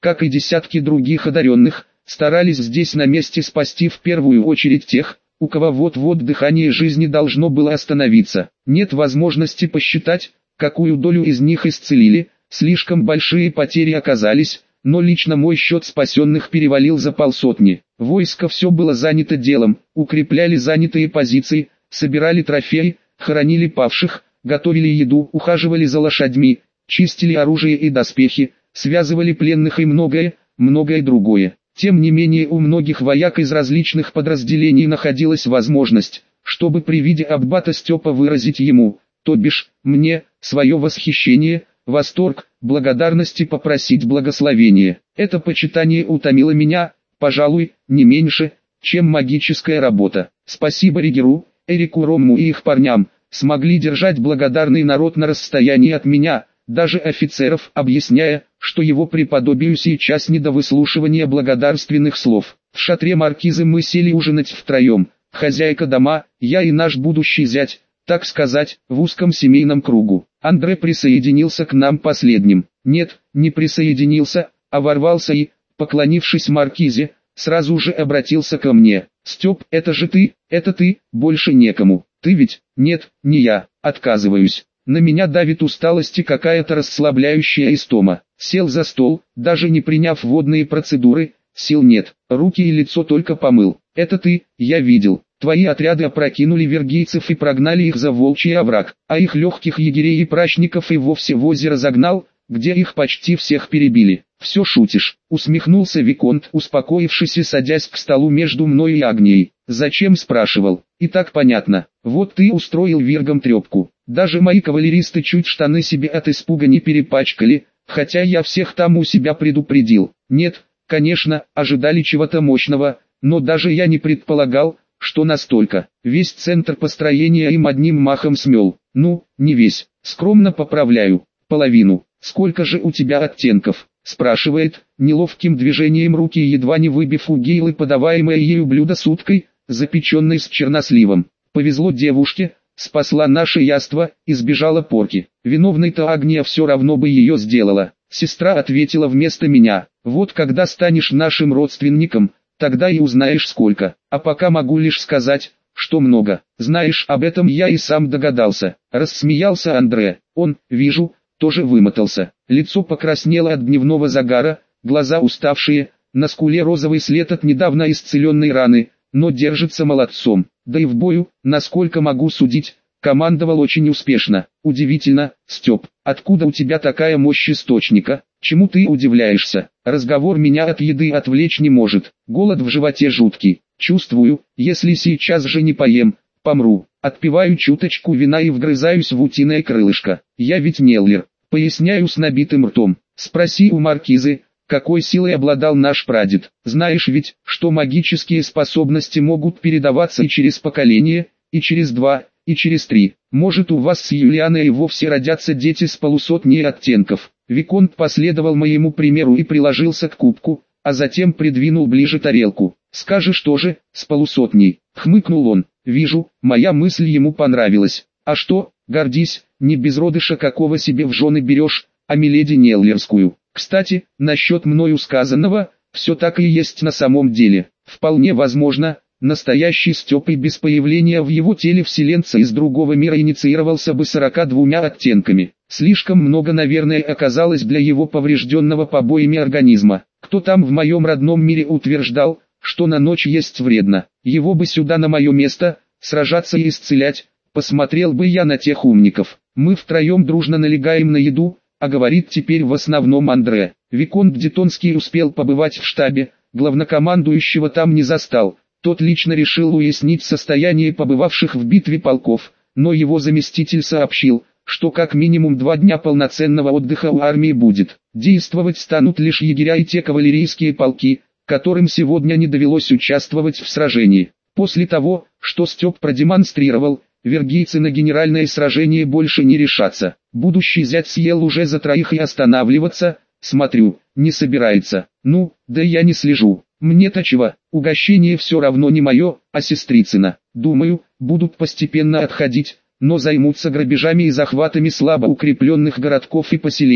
как и десятки других одаренных, старались здесь на месте спасти в первую очередь тех, у кого вот-вот дыхание жизни должно было остановиться. Нет возможности посчитать, какую долю из них исцелили, слишком большие потери оказались, но лично мой счет спасенных перевалил за 500. Войско все было занято делом, укрепляли занятые позиции, собирали трофеи, хоронили павших, готовили еду, ухаживали за лошадьми, чистили оружие и доспехи, связывали пленных и многое другое. Тем не менее у многих вояк из различных подразделений находилась возможность, чтобы при виде аббата Степа выразить ему, то бишь, мне, свое восхищение, восторг, благодарность и попросить благословения. Это почитание утомило меня, пожалуй, не меньше, чем магическая работа. Спасибо Ригеру, Эрику Ромму и их парням, смогли держать благодарный народ на расстоянии от меня, даже офицеров, объясняя, что его преподобию сейчас не до выслушивания благодарственных слов. В шатре маркизы мы сели ужинать втроем, хозяйка дома, я и наш будущий зять, так сказать, в узком семейном кругу. Андре присоединился к нам последним. Нет, не присоединился, а ворвался и, поклонившись маркизе, сразу же обратился ко мне. «Степ, это же ты, это ты, больше некому. Ты ведь?» «Нет, не я, отказываюсь. На меня давит усталость и какая-то расслабляющая истома». Сел за стол, даже не приняв водные процедуры, сил нет, руки и лицо только помыл. «Это ты, я видел. Твои отряды опрокинули вергийцев и прогнали их за волчий овраг, а их легких егерей и прачников и вовсе в озеро загнал, где их почти всех перебили». «Все шутишь», — усмехнулся Виконт, успокоившись и садясь к столу между мной и Агнией. «Зачем?» — спрашивал. «И так понятно. Вот ты устроил виргам трепку. Даже мои кавалеристы чуть штаны себе от испуга не перепачкали, хотя я всех там у себя предупредил. Нет, конечно, ожидали чего-то мощного, но даже я не предполагал, что настолько. Весь центр построения им одним махом смел. Ну, не весь, скромно поправляю, половину. Сколько же у тебя оттенков?» спрашивает, неловким движением руки едва не выбив у Гейлы подаваемое ею блюдо с уткой, запеченной с черносливом. Повезло девушке, спасла наше яство, избежала порки. Виновной-то Агния все равно бы ее сделала. Сестра ответила вместо меня: «Вот когда станешь нашим родственником, тогда и узнаешь сколько. А пока могу лишь сказать, что много. Знаешь, об этом я и сам догадался». Рассмеялся Андре. Он, вижу, тоже вымотался. Лицо покраснело от дневного загара, глаза уставшие, на скуле розовый след от недавно исцеленной раны, но держится молодцом. Да и в бою, насколько могу судить, командовал очень успешно. Удивительно, Степ, откуда у тебя такая мощь источника? Чему ты удивляешься? Разговор меня от еды отвлечь не может. Голод в животе жуткий. Чувствую, если сейчас же не поем, помру. Отпиваю чуточку вина и вгрызаюсь в утиное крылышко. Я ведь Неллер. Поясняю с набитым ртом. Спроси у маркизы, какой силой обладал наш прадед. Знаешь ведь, что магические способности могут передаваться и через поколение, и через 2, и через 3. Может, у вас с Юлианой и вовсе родятся дети с полусотней оттенков. Виконт последовал моему примеру и приложился к кубку, а затем придвинул ближе тарелку. «Скажешь тоже, с полусотней», — хмыкнул он. «Вижу, моя мысль ему понравилась. А что, гордись, не безродыша какого себе в жены берешь, а миледи Неллерскую. Кстати, насчет мною сказанного, все так и есть на самом деле. Вполне возможно, настоящий Степ и без появления в его теле вселенца из другого мира инициировался бы 42 оттенками. Слишком много, наверное, оказалось для его поврежденного побоями организма. Кто там в моем родном мире утверждал, что на ночь есть вредно? Его бы сюда на мое место, сражаться и исцелять. Посмотрел бы я на тех умников. Мы втроем дружно налегаем на еду, а говорит теперь в основном Андре. Виконт Детонский успел побывать в штабе, главнокомандующего там не застал. Тот лично решил уяснить состояние побывавших в битве полков, но его заместитель сообщил, что как минимум 2 дня полноценного отдыха у армии будет. Действовать станут лишь егеря и те кавалерийские полки, которым сегодня не довелось участвовать в сражении. После того, что Степ продемонстрировал, вергийцы на генеральное сражение больше не решатся. Будущий зять съел уже за 3 и останавливаться, смотрю, не собирается. Ну, да я не слежу. Мне-то чего, угощение все равно не мое, а сестрицына. Думаю, будут постепенно отходить, но займутся грабежами и захватами слабо укрепленных городков и поселений.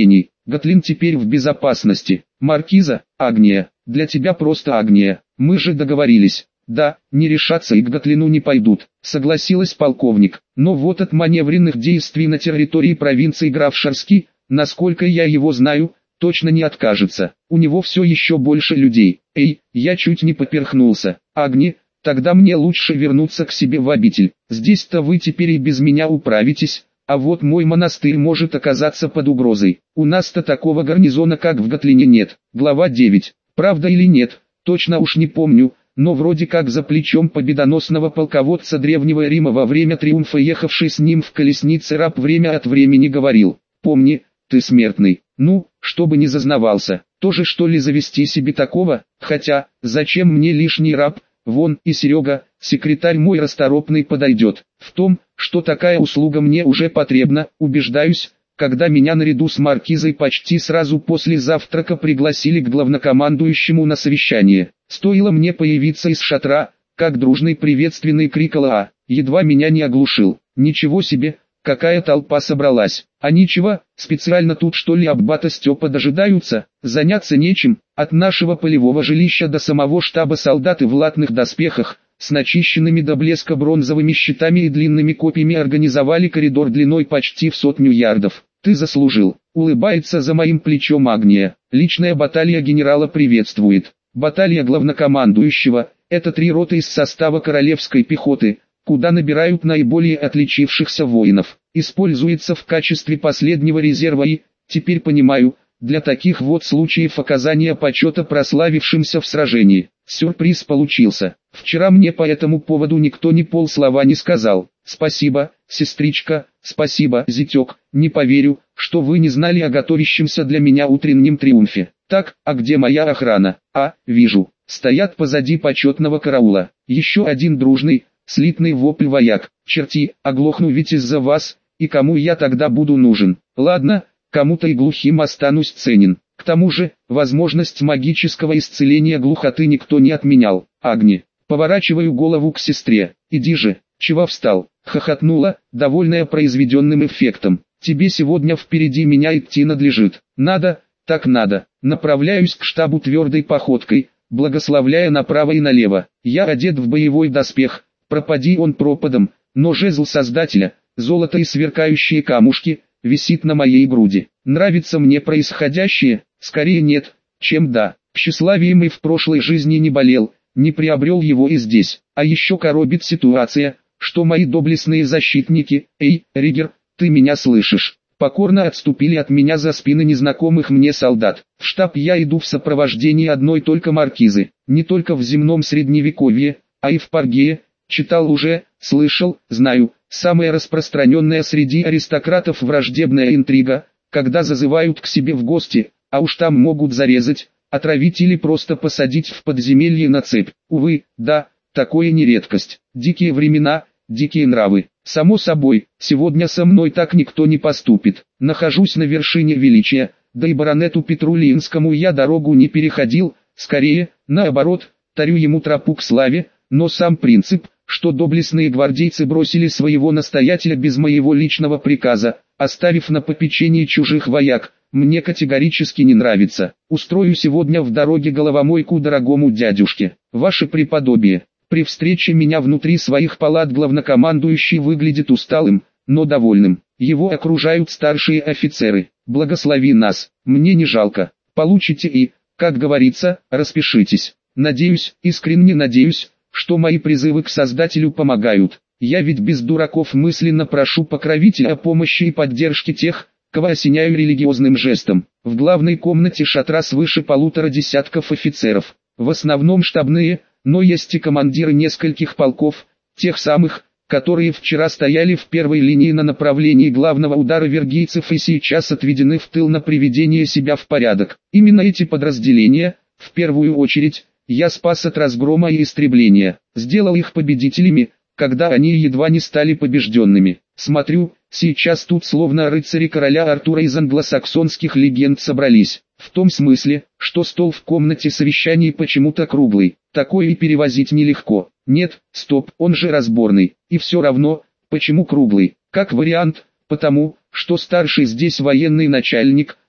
Гатлин теперь в безопасности. Маркиза, Агния, для тебя просто Агния. Мы же договорились. Да, не решатся и к Гатлину не пойдут, согласилась полковник. Но вот от маневренных действий на территории провинции граф Шарский, насколько я его знаю, точно не откажется. У него все еще больше людей. Эй, я чуть не поперхнулся. Агни, тогда мне лучше вернуться к себе в обитель. Здесь-то вы теперь и без меня управитесь. А вот мой монастырь может оказаться под угрозой. У нас-то такого гарнизона, как в Гатлине, нет. Глава 9. Правда или нет, точно уж не помню, но вроде как за плечом победоносного полководца Древнего Рима во время триумфа ехавший с ним в колеснице раб время от времени говорил: «Помни, ты смертный». Ну, чтобы не зазнавался, тоже что ли завести себе такого? Хотя, зачем мне лишний раб? Вон и Серега, секретарь мой расторопный, подойдет. В том, что такая услуга мне уже потребна, убеждаюсь, когда меня наряду с маркизой почти сразу после завтрака пригласили к главнокомандующему на совещание. Стоило мне появиться из шатра, как дружный приветственный крик «Аллаа!» едва меня не оглушил. Ничего себе, какая толпа собралась. А ничего, специально тут что ли аббата Степа дожидаются? Заняться нечем. От нашего полевого жилища до самого штаба солдаты в латных доспехах, с начищенными до блеска бронзовыми щитами и длинными копьями организовали коридор длиной почти в 100 ярдов. Ты заслужил. Улыбается за моим плечом Агния. Личная баталья генерала приветствует. Баталья главнокомандующего – это 3 роты из состава королевской пехоты, куда набирают наиболее отличившихся воинов. Используется в качестве последнего резерва и, теперь понимаю, для таких вот случаев оказания почета прославившимся в сражении. Сюрприз получился. Вчера мне по этому поводу никто ни полслова не сказал. Спасибо, сестричка, спасибо, зятек. Не поверю, что вы не знали о готовящемся для меня утреннем триумфе. Так, а где моя охрана? А, вижу, стоят позади почетного караула. Еще один дружный, слитный вопль вояк. Черти, оглохну ведь из-за вас, и кому я тогда буду нужен? Ладно, кому-то и глухим останусь ценен. К тому же, возможность магического исцеления глухоты никто не отменял. Агни, поворачиваю голову к сестре. Иди же, чего встал? Хохотнула, довольная произведенным эффектом. Тебе сегодня впереди меня идти надлежит. Надо, так надо. Направляюсь к штабу твердой походкой, благословляя направо и налево. Я одет в боевой доспех, пропади он пропадом, но жезл Создателя, золото и сверкающие камушки, висит на моей груди. Нравится мне происходящее? Скорее нет, чем да. Тщеславием и в прошлой жизни не болел, не приобрел его и здесь. А еще коробит ситуация, что мои доблестные защитники, эй, Ригер, ты меня слышишь, покорно отступили от меня за спины незнакомых мне солдат. В штаб я иду в сопровождении одной только маркизы, не только в земном средневековье, а и в Паргее, читал уже, слышал, знаю, самая распространенная среди аристократов враждебная интрига, когда зазывают к себе в гости, а уж там могут зарезать, отравить или просто посадить в подземелье на цепь. Увы, да, такое не редкость. Дикие времена, дикие нравы. Само собой, сегодня со мной так никто не поступит. Нахожусь на вершине величия, да и баронету Петрулинскому я дорогу не переходил, скорее, наоборот, тарю ему тропу к славе, но сам принцип, что доблестные гвардейцы бросили своего настоятеля без моего личного приказа, оставив на попечении чужих вояк, мне категорически не нравится. Устрою сегодня в дороге головомойку дорогому дядюшке. Ваше преподобие, при встрече меня внутри своих палат главнокомандующий выглядит усталым, но довольным. Его окружают старшие офицеры. Благослови нас, мне не жалко. Получите и, как говорится, распишитесь. Надеюсь, искренне надеюсь, что мои призывы к Создателю помогают. Я ведь без дураков мысленно прошу покровителя о помощи и поддержке тех, кого осеняю религиозным жестом. В главной комнате шатра свыше 1,5 десятков офицеров. В основном штабные, но есть и командиры нескольких полков, тех самых, которые вчера стояли в первой линии на направлении главного удара вергийцев и сейчас отведены в тыл на приведение себя в порядок. Именно эти подразделения, в первую очередь, я спас от разгрома и истребления, сделал их победителями, когда они едва не стали побежденными. Смотрю, сейчас тут словно рыцари короля Артура из англосаксонских легенд собрались. В том смысле, что стол в комнате совещаний почему-то круглый. Такое и перевозить нелегко. Нет, стоп, он же разборный. И все равно, почему круглый? Как вариант, потому, что старший здесь военный начальник,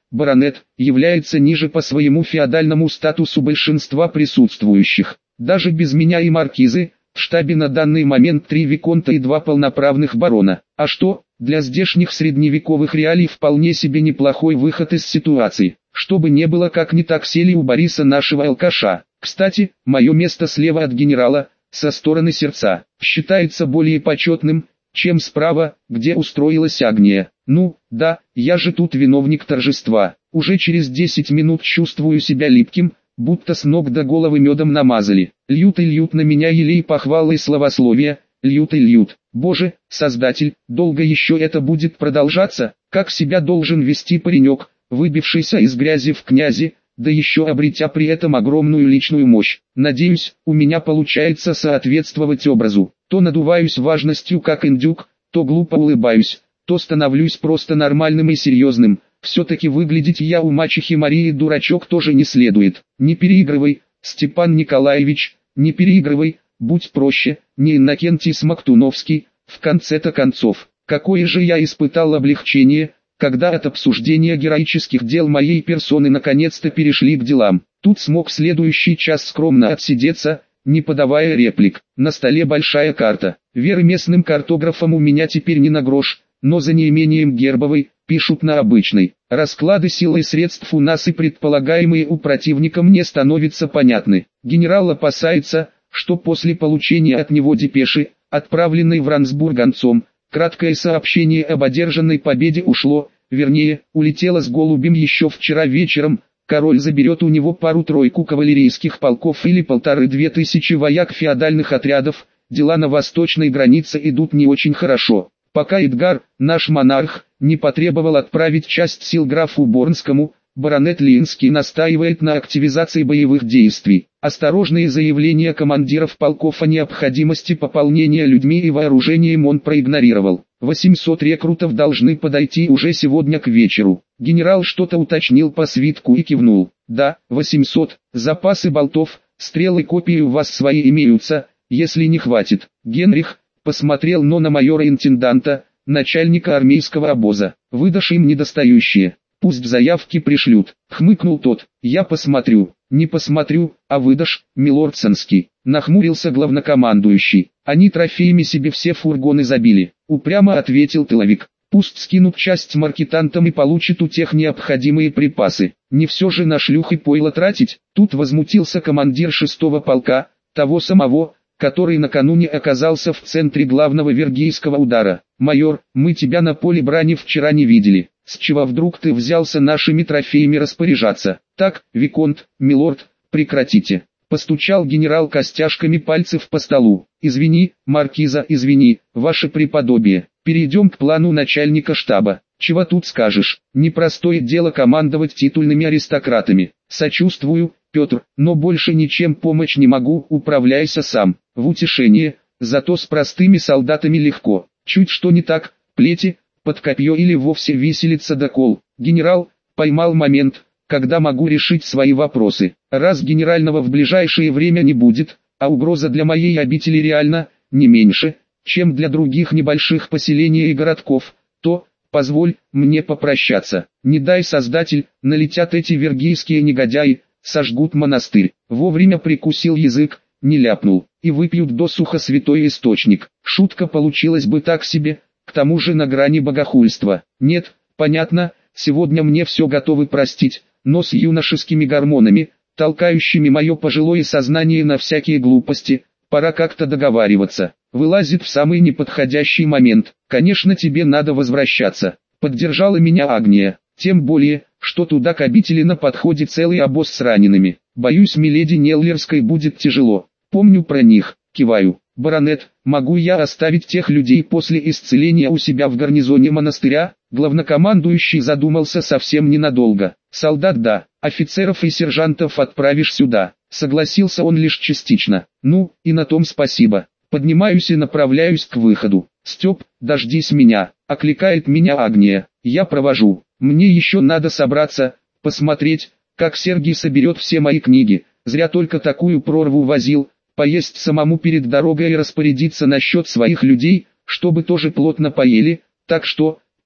баронет, является ниже по своему феодальному статусу большинства присутствующих. Даже без меня и маркизы, в штабе на данный момент 3 виконта и 2 полноправных барона. А что, для здешних средневековых реалий вполне себе неплохой выход из ситуации. Чтобы не было как не так сели у Бориса нашего алкаша. Кстати, мое место слева от генерала, со стороны сердца, считается более почетным, чем справа, где устроилась Агния. Ну, да, я же тут виновник торжества. Уже через 10 минут чувствую себя липким, будто с ног до головы медом намазали. Льют и льют на меня елей похвалы и словословия, льют и льют. Боже, Создатель, долго еще это будет продолжаться? Как себя должен вести паренек, выбившийся из грязи в князи, да еще обретя при этом огромную личную мощь? Надеюсь, у меня получается соответствовать образу. То надуваюсь важностью как индюк, то глупо улыбаюсь, то становлюсь просто нормальным и серьезным. Все-таки выглядеть я у мачехи Марии дурачок тоже не следует. Не переигрывай, Степан Николаевич, не переигрывай, будь проще, не Иннокентий Смоктуновский. В конце-то концов, какое же я испытал облегчение, когда от обсуждения героических дел моей персоны наконец-то перешли к делам. Тут смог следующий час скромно отсидеться, не подавая реплик. На столе большая карта. Веры местным картографам у меня теперь не на грош, но за неимением гербовой, пишут на обычной. Расклады сил и средств у нас и предполагаемые у противника мне становятся понятны. Генерал опасается, что после получения от него депеши, отправленной в Рансбург гонцом, краткое сообщение об одержанной победе ушло, вернее, улетело с голубем еще вчера вечером. Король заберет у него пару-тройку кавалерийских полков или 1500-2000 вояк феодальных отрядов. Дела на восточной границе идут не очень хорошо. Пока Эдгар, наш монарх, не потребовал отправить часть сил графу Борнскому, баронет Линский настаивает на активизации боевых действий. Осторожные заявления командиров полков о необходимости пополнения людьми и вооружением он проигнорировал. 800 рекрутов должны подойти уже сегодня к вечеру. Генерал что-то уточнил по свитку и кивнул. Да, 800, запасы болтов, стрел и копии у вас свои имеются, если не хватит. Генрих посмотрел на майора-интенданта, начальника армейского обоза. Выдашь им недостающие. Пусть заявки пришлют. Хмыкнул тот. Я посмотрю. Не посмотрю, а выдашь, милорд Санский. Нахмурился главнокомандующий. Они трофеями себе все фургоны забили. Упрямо ответил тыловик. Пусть скинут часть маркетантам и получат у тех необходимые припасы. Не все же на шлюх и пойло тратить. Тут возмутился командир 6-го полка, того самого, который накануне оказался в центре главного вергийского удара. «Майор, мы тебя на поле брани вчера не видели. С чего вдруг ты взялся нашими трофеями распоряжаться?» «Так, виконт, милорд, прекратите!» Постучал генерал костяшками пальцев по столу. «Извини, маркиза, извини, ваше преподобие. Перейдем к плану начальника штаба. Чего тут скажешь? Непростое дело командовать титульными аристократами. Сочувствую, Петр, но больше ничем помочь не могу, управляйся сам. В утешение, зато с простыми солдатами легко. Чуть что не так, плети, под копье или вовсе виселица да кол». Генерал поймал момент, когда могу решить свои вопросы. Раз генерального в ближайшее время не будет, а угроза для моей обители реально, не меньше, чем для других небольших поселений и городков, то, позволь мне попрощаться. Не дай Создатель, налетят эти вергийские негодяи, сожгут монастырь. Вовремя прикусил язык, не ляпнул, и выпьют досуха святой источник. Шутка получилась бы так себе, к тому же на грани богохульства. Нет, понятно, сегодня мне все готовы простить, но с юношескими гормонами, толкающими мое пожилое сознание на всякие глупости, пора как-то договариваться. Вылазит в самый неподходящий момент. Конечно, тебе надо возвращаться. Поддержала меня Агния. Тем более, что туда к обители на подходе целый обоз с ранеными. Боюсь, миледи Неллерской будет тяжело. Помню про них. Киваю. Баронет, могу я оставить тех людей после исцеления у себя в гарнизоне монастыря? Главнокомандующий задумался совсем ненадолго. Солдат да, офицеров и сержантов отправишь сюда. Согласился он лишь частично. Ну, и на том спасибо. Поднимаюсь и направляюсь к выходу. «Степ, дождись меня», — окликает меня Агния. Я провожу. Мне еще надо собраться, посмотреть, как Сергий соберет все мои книги. Зря только такую прорву возил. Поесть самому перед дорогой и распорядиться насчет своих людей, чтобы тоже плотно поели. Так что,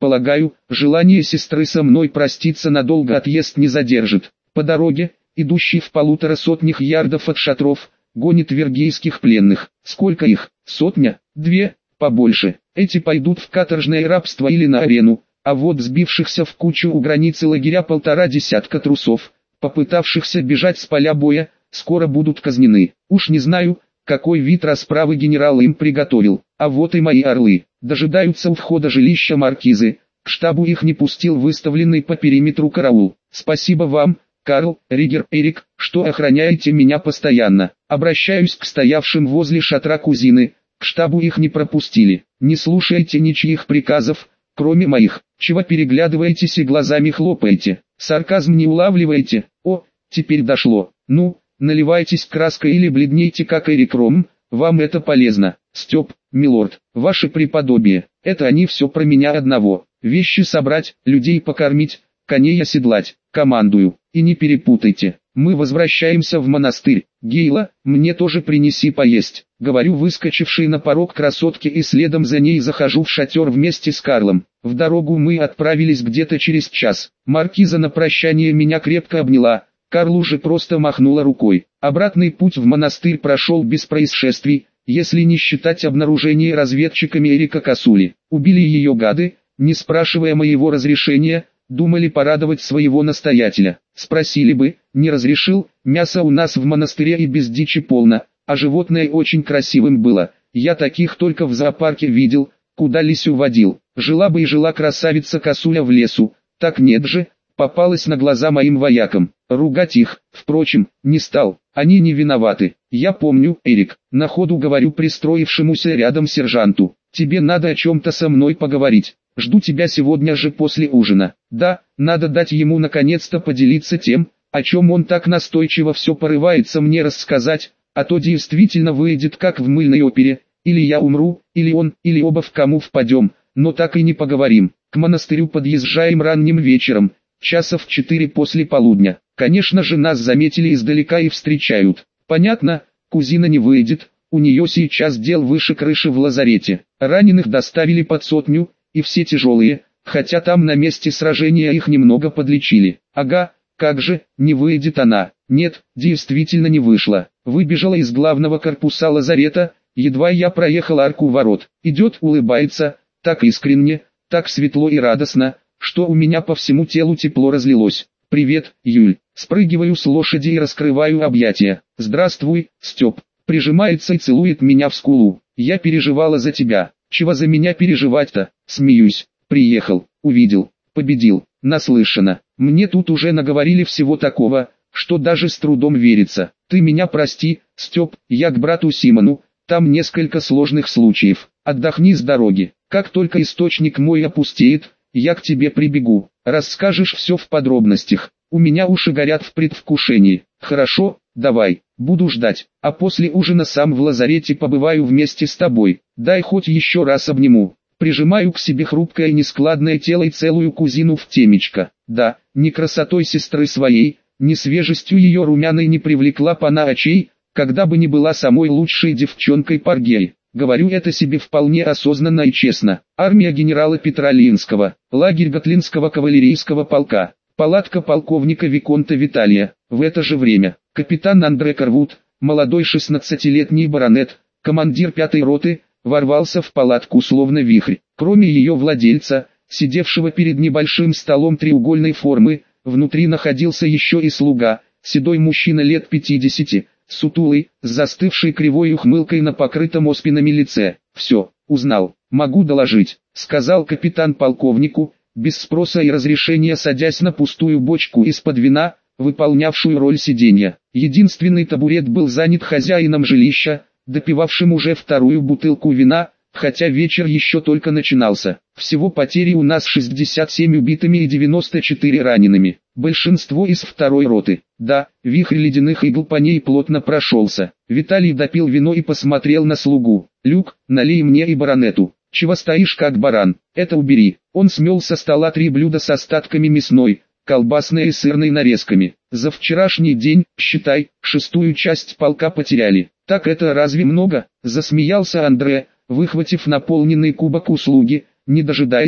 Полагаю, желание сестры со мной проститься надолго отъезд не задержит. По дороге, идущей в 150 ярдов от шатров, гонит вергийских пленных. Сколько их? Сотня? Две? Побольше. Эти пойдут в каторжное рабство или на арену, а вот сбившихся в кучу у границы лагеря 1,5 десятка трусов, попытавшихся бежать с поля боя, скоро будут казнены. Уж не знаю, какой вид расправы генерал им приготовил. А вот и мои орлы, дожидаются у входа жилища маркизы. К штабу их не пустил выставленный по периметру караул. Спасибо вам, Карл, Ригер, Эрик, что охраняете меня постоянно. Обращаюсь к стоявшим возле шатра кузины. К штабу их не пропустили. Не слушайте ничьих приказов, кроме моих. Чего переглядываетесь и глазами хлопаете? Сарказм не улавливаете? О, теперь дошло. Ну, наливайтесь краской или бледнейте как Эрик Ром, вам это полезно. Степ, милорд, ваше преподобие, это они все про меня одного. Вещи собрать, людей покормить, коней оседлать, командую. И не перепутайте, мы возвращаемся в монастырь. Гейла, мне тоже принеси поесть. Говорю выскочившей на порог красотке и следом за ней захожу в шатер вместе с Карлом. В дорогу мы отправились где-то через час. Маркиза на прощание меня крепко обняла. Карл уже просто махнула рукой. Обратный путь в монастырь прошел без происшествий, если не считать обнаружение разведчиками Эрика косули. Убили ее гады, не спрашивая моего разрешения, думали порадовать своего настоятеля. Спросили бы, не разрешил, мясо у нас в монастыре и без дичи полно, а животное очень красивым было. Я таких только в зоопарке видел, куда лисю водил. Жила бы и жила красавица косуля в лесу, так нет же, попалась на глаза моим воякам. Ругать их, впрочем, не стал, они не виноваты. Я помню, Эрик, на ходу говорю пристроившемуся рядом сержанту, тебе надо о чем-то со мной поговорить. Жду тебя сегодня же после ужина. Да, надо дать ему наконец-то поделиться тем, о чем он так настойчиво все порывается мне рассказать, а то действительно выйдет как в мыльной опере, или я умру, или он, или оба в кому впадем, но так и не поговорим. К монастырю подъезжаем ранним вечером, часов 4 после полудня. Конечно же нас заметили издалека и встречают. Понятно, кузина не выйдет, у нее сейчас дел выше крыши в лазарете. Раненых доставили под 100, и все тяжелые, хотя там на месте сражения их немного подлечили. Ага, как же, не выйдет она. Нет, действительно не вышла. Выбежала из главного корпуса лазарета, едва я проехал арку ворот. Идет, улыбается, так искренне, так светло и радостно, что у меня по всему телу тепло разлилось. «Привет, Юль». Спрыгиваю с лошади и раскрываю объятия. «Здравствуй, Степ». Прижимается и целует меня в скулу. «Я переживала за тебя». «Чего за меня переживать-то?» Смеюсь. «Приехал, увидел, победил, наслышано. Мне тут уже наговорили всего такого, что даже с трудом верится. Ты меня прости, Степ, я к брату Симону, там несколько сложных случаев. Отдохни с дороги. Как только источник мой опустеет, я к тебе прибегу. Расскажешь все в подробностях. У меня уши горят в предвкушении. Хорошо, давай, буду ждать. А после ужина сам в лазарете побываю вместе с тобой. Дай хоть еще раз обниму». Прижимаю к себе хрупкое нескладное тело и целую кузину в темечко. Да, ни красотой сестры своей, ни свежестью ее румяной не привлекла пана очей, когда бы ни была самой лучшей девчонкой Паргей. Говорю это себе вполне осознанно и честно. Армия генерала Петра Линского, лагерь Готлинского кавалерийского полка, палатка полковника Виконта Виталия. В это же время, капитан Андре Карвуд, молодой 16-летний баронет, командир 5-й роты, ворвался в палатку словно вихрь. Кроме ее владельца, сидевшего перед небольшим столом треугольной формы, внутри находился еще и слуга, седой мужчина лет 50, сутулый, с застывшей кривой ухмылкой на покрытом оспинами лице. «Все, узнал, могу доложить», — сказал капитан полковнику, без спроса и разрешения садясь на пустую бочку из-под вина, выполнявшую роль сиденья. Единственный табурет был занят хозяином жилища, допивавшим уже вторую бутылку вина, хотя вечер еще только начинался. Всего потери у нас 67 убитыми и 94 ранеными. Большинство из 2-й роты. Да, вихрь ледяных игл по ней плотно прошелся. Виталий допил вино и посмотрел на слугу. «Люк, налей мне и баронету. Чего стоишь как баран? Это убери». Он смел со стола 3 блюда с остатками мясной, колбасной и сырной нарезками. За вчерашний день, считай, 1/6 часть полка потеряли. «Так это разве много?» — засмеялся Андре, выхватив наполненный кубок услуги, не дожидаясь,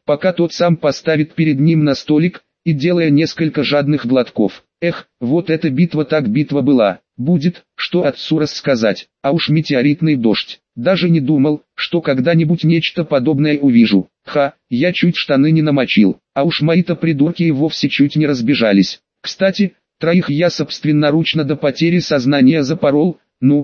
пока тот сам поставит перед ним на столик, и делая несколько жадных глотков. Эх, вот эта битва так битва была. Будет, что отцу рассказать, а уж метеоритный дождь. Даже не думал, что когда-нибудь нечто подобное увижу. Я чуть штаны не намочил, а уж мои-то придурки и вовсе чуть не разбежались. Кстати, троих я собственноручно до потери сознания запорол,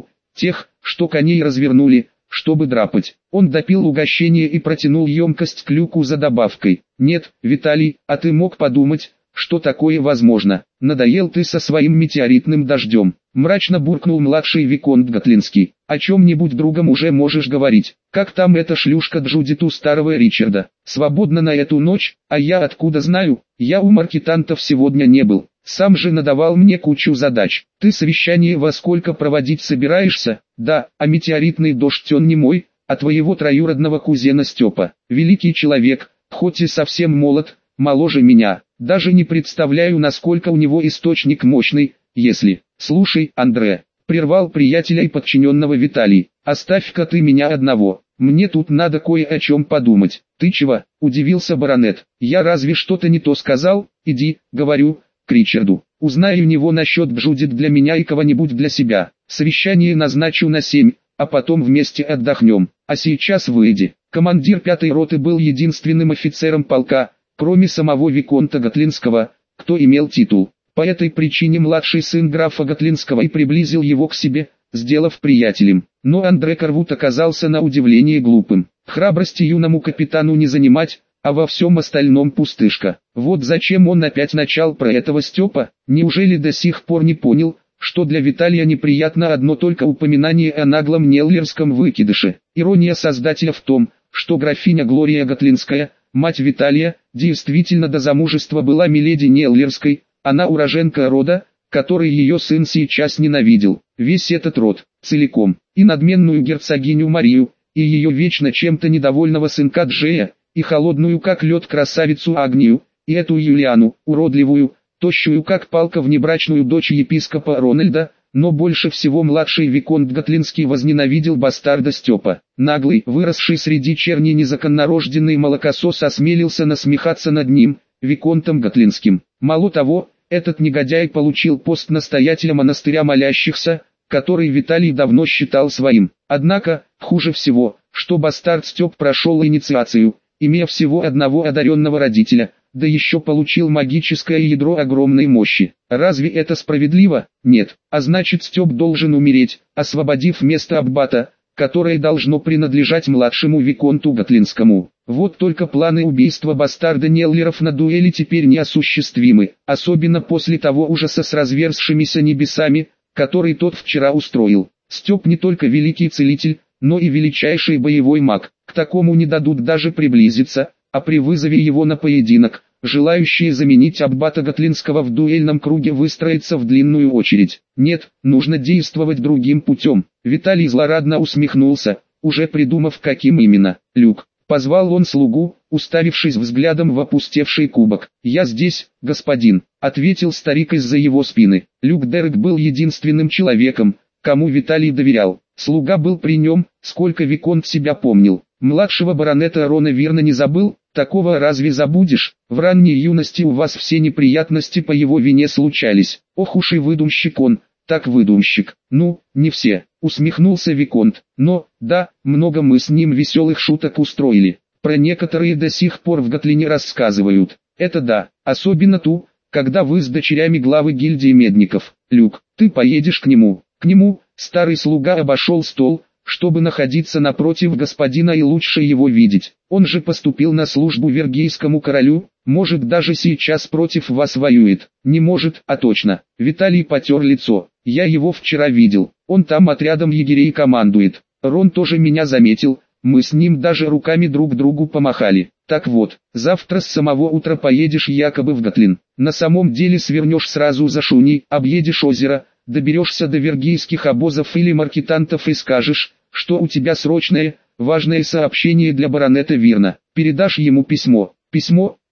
тех, что коней развернули, чтобы драпать. Он допил угощение и протянул емкость к Люку за добавкой. Нет, Виталий, а ты мог подумать, что такое возможно. Надоел ты со своим метеоритным дождем. Мрачно буркнул младший виконт Гатлинский. О чем-нибудь другом уже можешь говорить. Как там эта шлюшка Джудит у старого Ричарда? Свободна на эту ночь, а я откуда знаю? Я у маркетантов сегодня не был. Сам же надавал мне кучу задач. Ты совещание во сколько проводить собираешься? Да, а метеоритный дождь он не мой, а твоего троюродного кузена Степа. Великий человек, хоть и совсем молод, моложе меня. Даже не представляю, насколько у него источник мощный, если... Слушай, Андре, прервал приятеля и подчиненного Виталий, оставь-ка ты меня одного. Мне тут надо кое о чем подумать. Ты чего? Удивился баронет. Я разве что-то не то сказал? Иди, говорю, к Ричарду. Узнай у него насчет Джудит для меня и кого-нибудь для себя. Совещание назначу на 7, а потом вместе отдохнем. А сейчас выйди. Командир 5-й роты был единственным офицером полка, кроме самого виконта Гатлинского, кто имел титул. По этой причине младший сын графа Гатлинского и приблизил его к себе, сделав приятелем. Но Андре Карвуд оказался на удивление глупым. Храбрости юному капитану не занимать, а во всем остальном пустышка. Вот зачем он опять начал про этого Степа? Неужели до сих пор не понял, что для Виталия неприятно одно только упоминание о наглом неллерском выкидыше? Ирония создателя в том, что графиня Глория Гатлинская, мать Виталия, действительно до замужества была миледи Неллерской. Она уроженка рода, который ее сын сейчас ненавидел. Весь этот род, целиком, и надменную герцогиню Марию, и ее вечно чем-то недовольного сынка Джея, и холодную как лед красавицу Агнию, и эту Юлиану, уродливую, тощую как палка внебрачную дочь епископа Рональда, но больше всего младший виконт Гатлинский возненавидел бастарда Степа. Наглый, выросший среди черни незаконнорожденный молокосос осмелился насмехаться над ним, виконтом Гатлинским. Мало того, этот негодяй получил пост настоятеля монастыря молящихся, который Виталий давно считал своим. Однако, хуже всего, что бастард Степ прошел инициацию, имея всего одного одаренного родителя, да еще получил магическое ядро огромной мощи. Разве это справедливо? Нет. А значит, Степ должен умереть, освободив место аббата, которое должно принадлежать младшему виконту Гатлинскому. Вот только планы убийства бастарда Неллеров на дуэли теперь неосуществимы, особенно после того ужаса с разверзшимися небесами, который тот вчера устроил. Степ не только великий целитель, но и величайший боевой маг. К такому не дадут даже приблизиться, а при вызове его на поединок, желающие заменить аббата Гатлинского в дуэльном круге выстроятся в длинную очередь. Нет, нужно действовать другим путем. Виталий злорадно усмехнулся, уже придумав каким именно. Люк. Позвал он слугу, уставившись взглядом в опустевший кубок. «Я здесь, господин», — ответил старик из-за его спины. Люк Дерек был единственным человеком, кому Виталий доверял. Слуга был при нем, сколько виконт себя помнил. Младшего баронета Рона Вирна не забыл, такого разве забудешь? В ранней юности у вас все неприятности по его вине случались. Ох уж и выдумщик он, так выдумщик. Ну, не все, усмехнулся виконт. Но, да, много мы с ним веселых шуток устроили. Про некоторые до сих пор в Гатлине рассказывают. Это да, особенно ту, когда вы с дочерями главы гильдии медников. Люк, ты поедешь к нему. К нему, старый слуга обошел стол, чтобы находиться напротив господина и лучше его видеть. Он же поступил на службу вергийскому королю, может даже сейчас против вас воюет. Не может, а точно. Виталий потер лицо. Я его вчера видел, он там отрядом егерей командует. Рон тоже меня заметил, мы с ним даже руками друг другу помахали. Так вот, завтра с самого утра поедешь якобы в Гатлин. На самом деле свернешь сразу за Шуней, объедешь озеро, доберешься до вергийских обозов или маркетантов и скажешь, что у тебя срочное, важное сообщение для баронета Вирна. Передашь ему письмо. Письмо?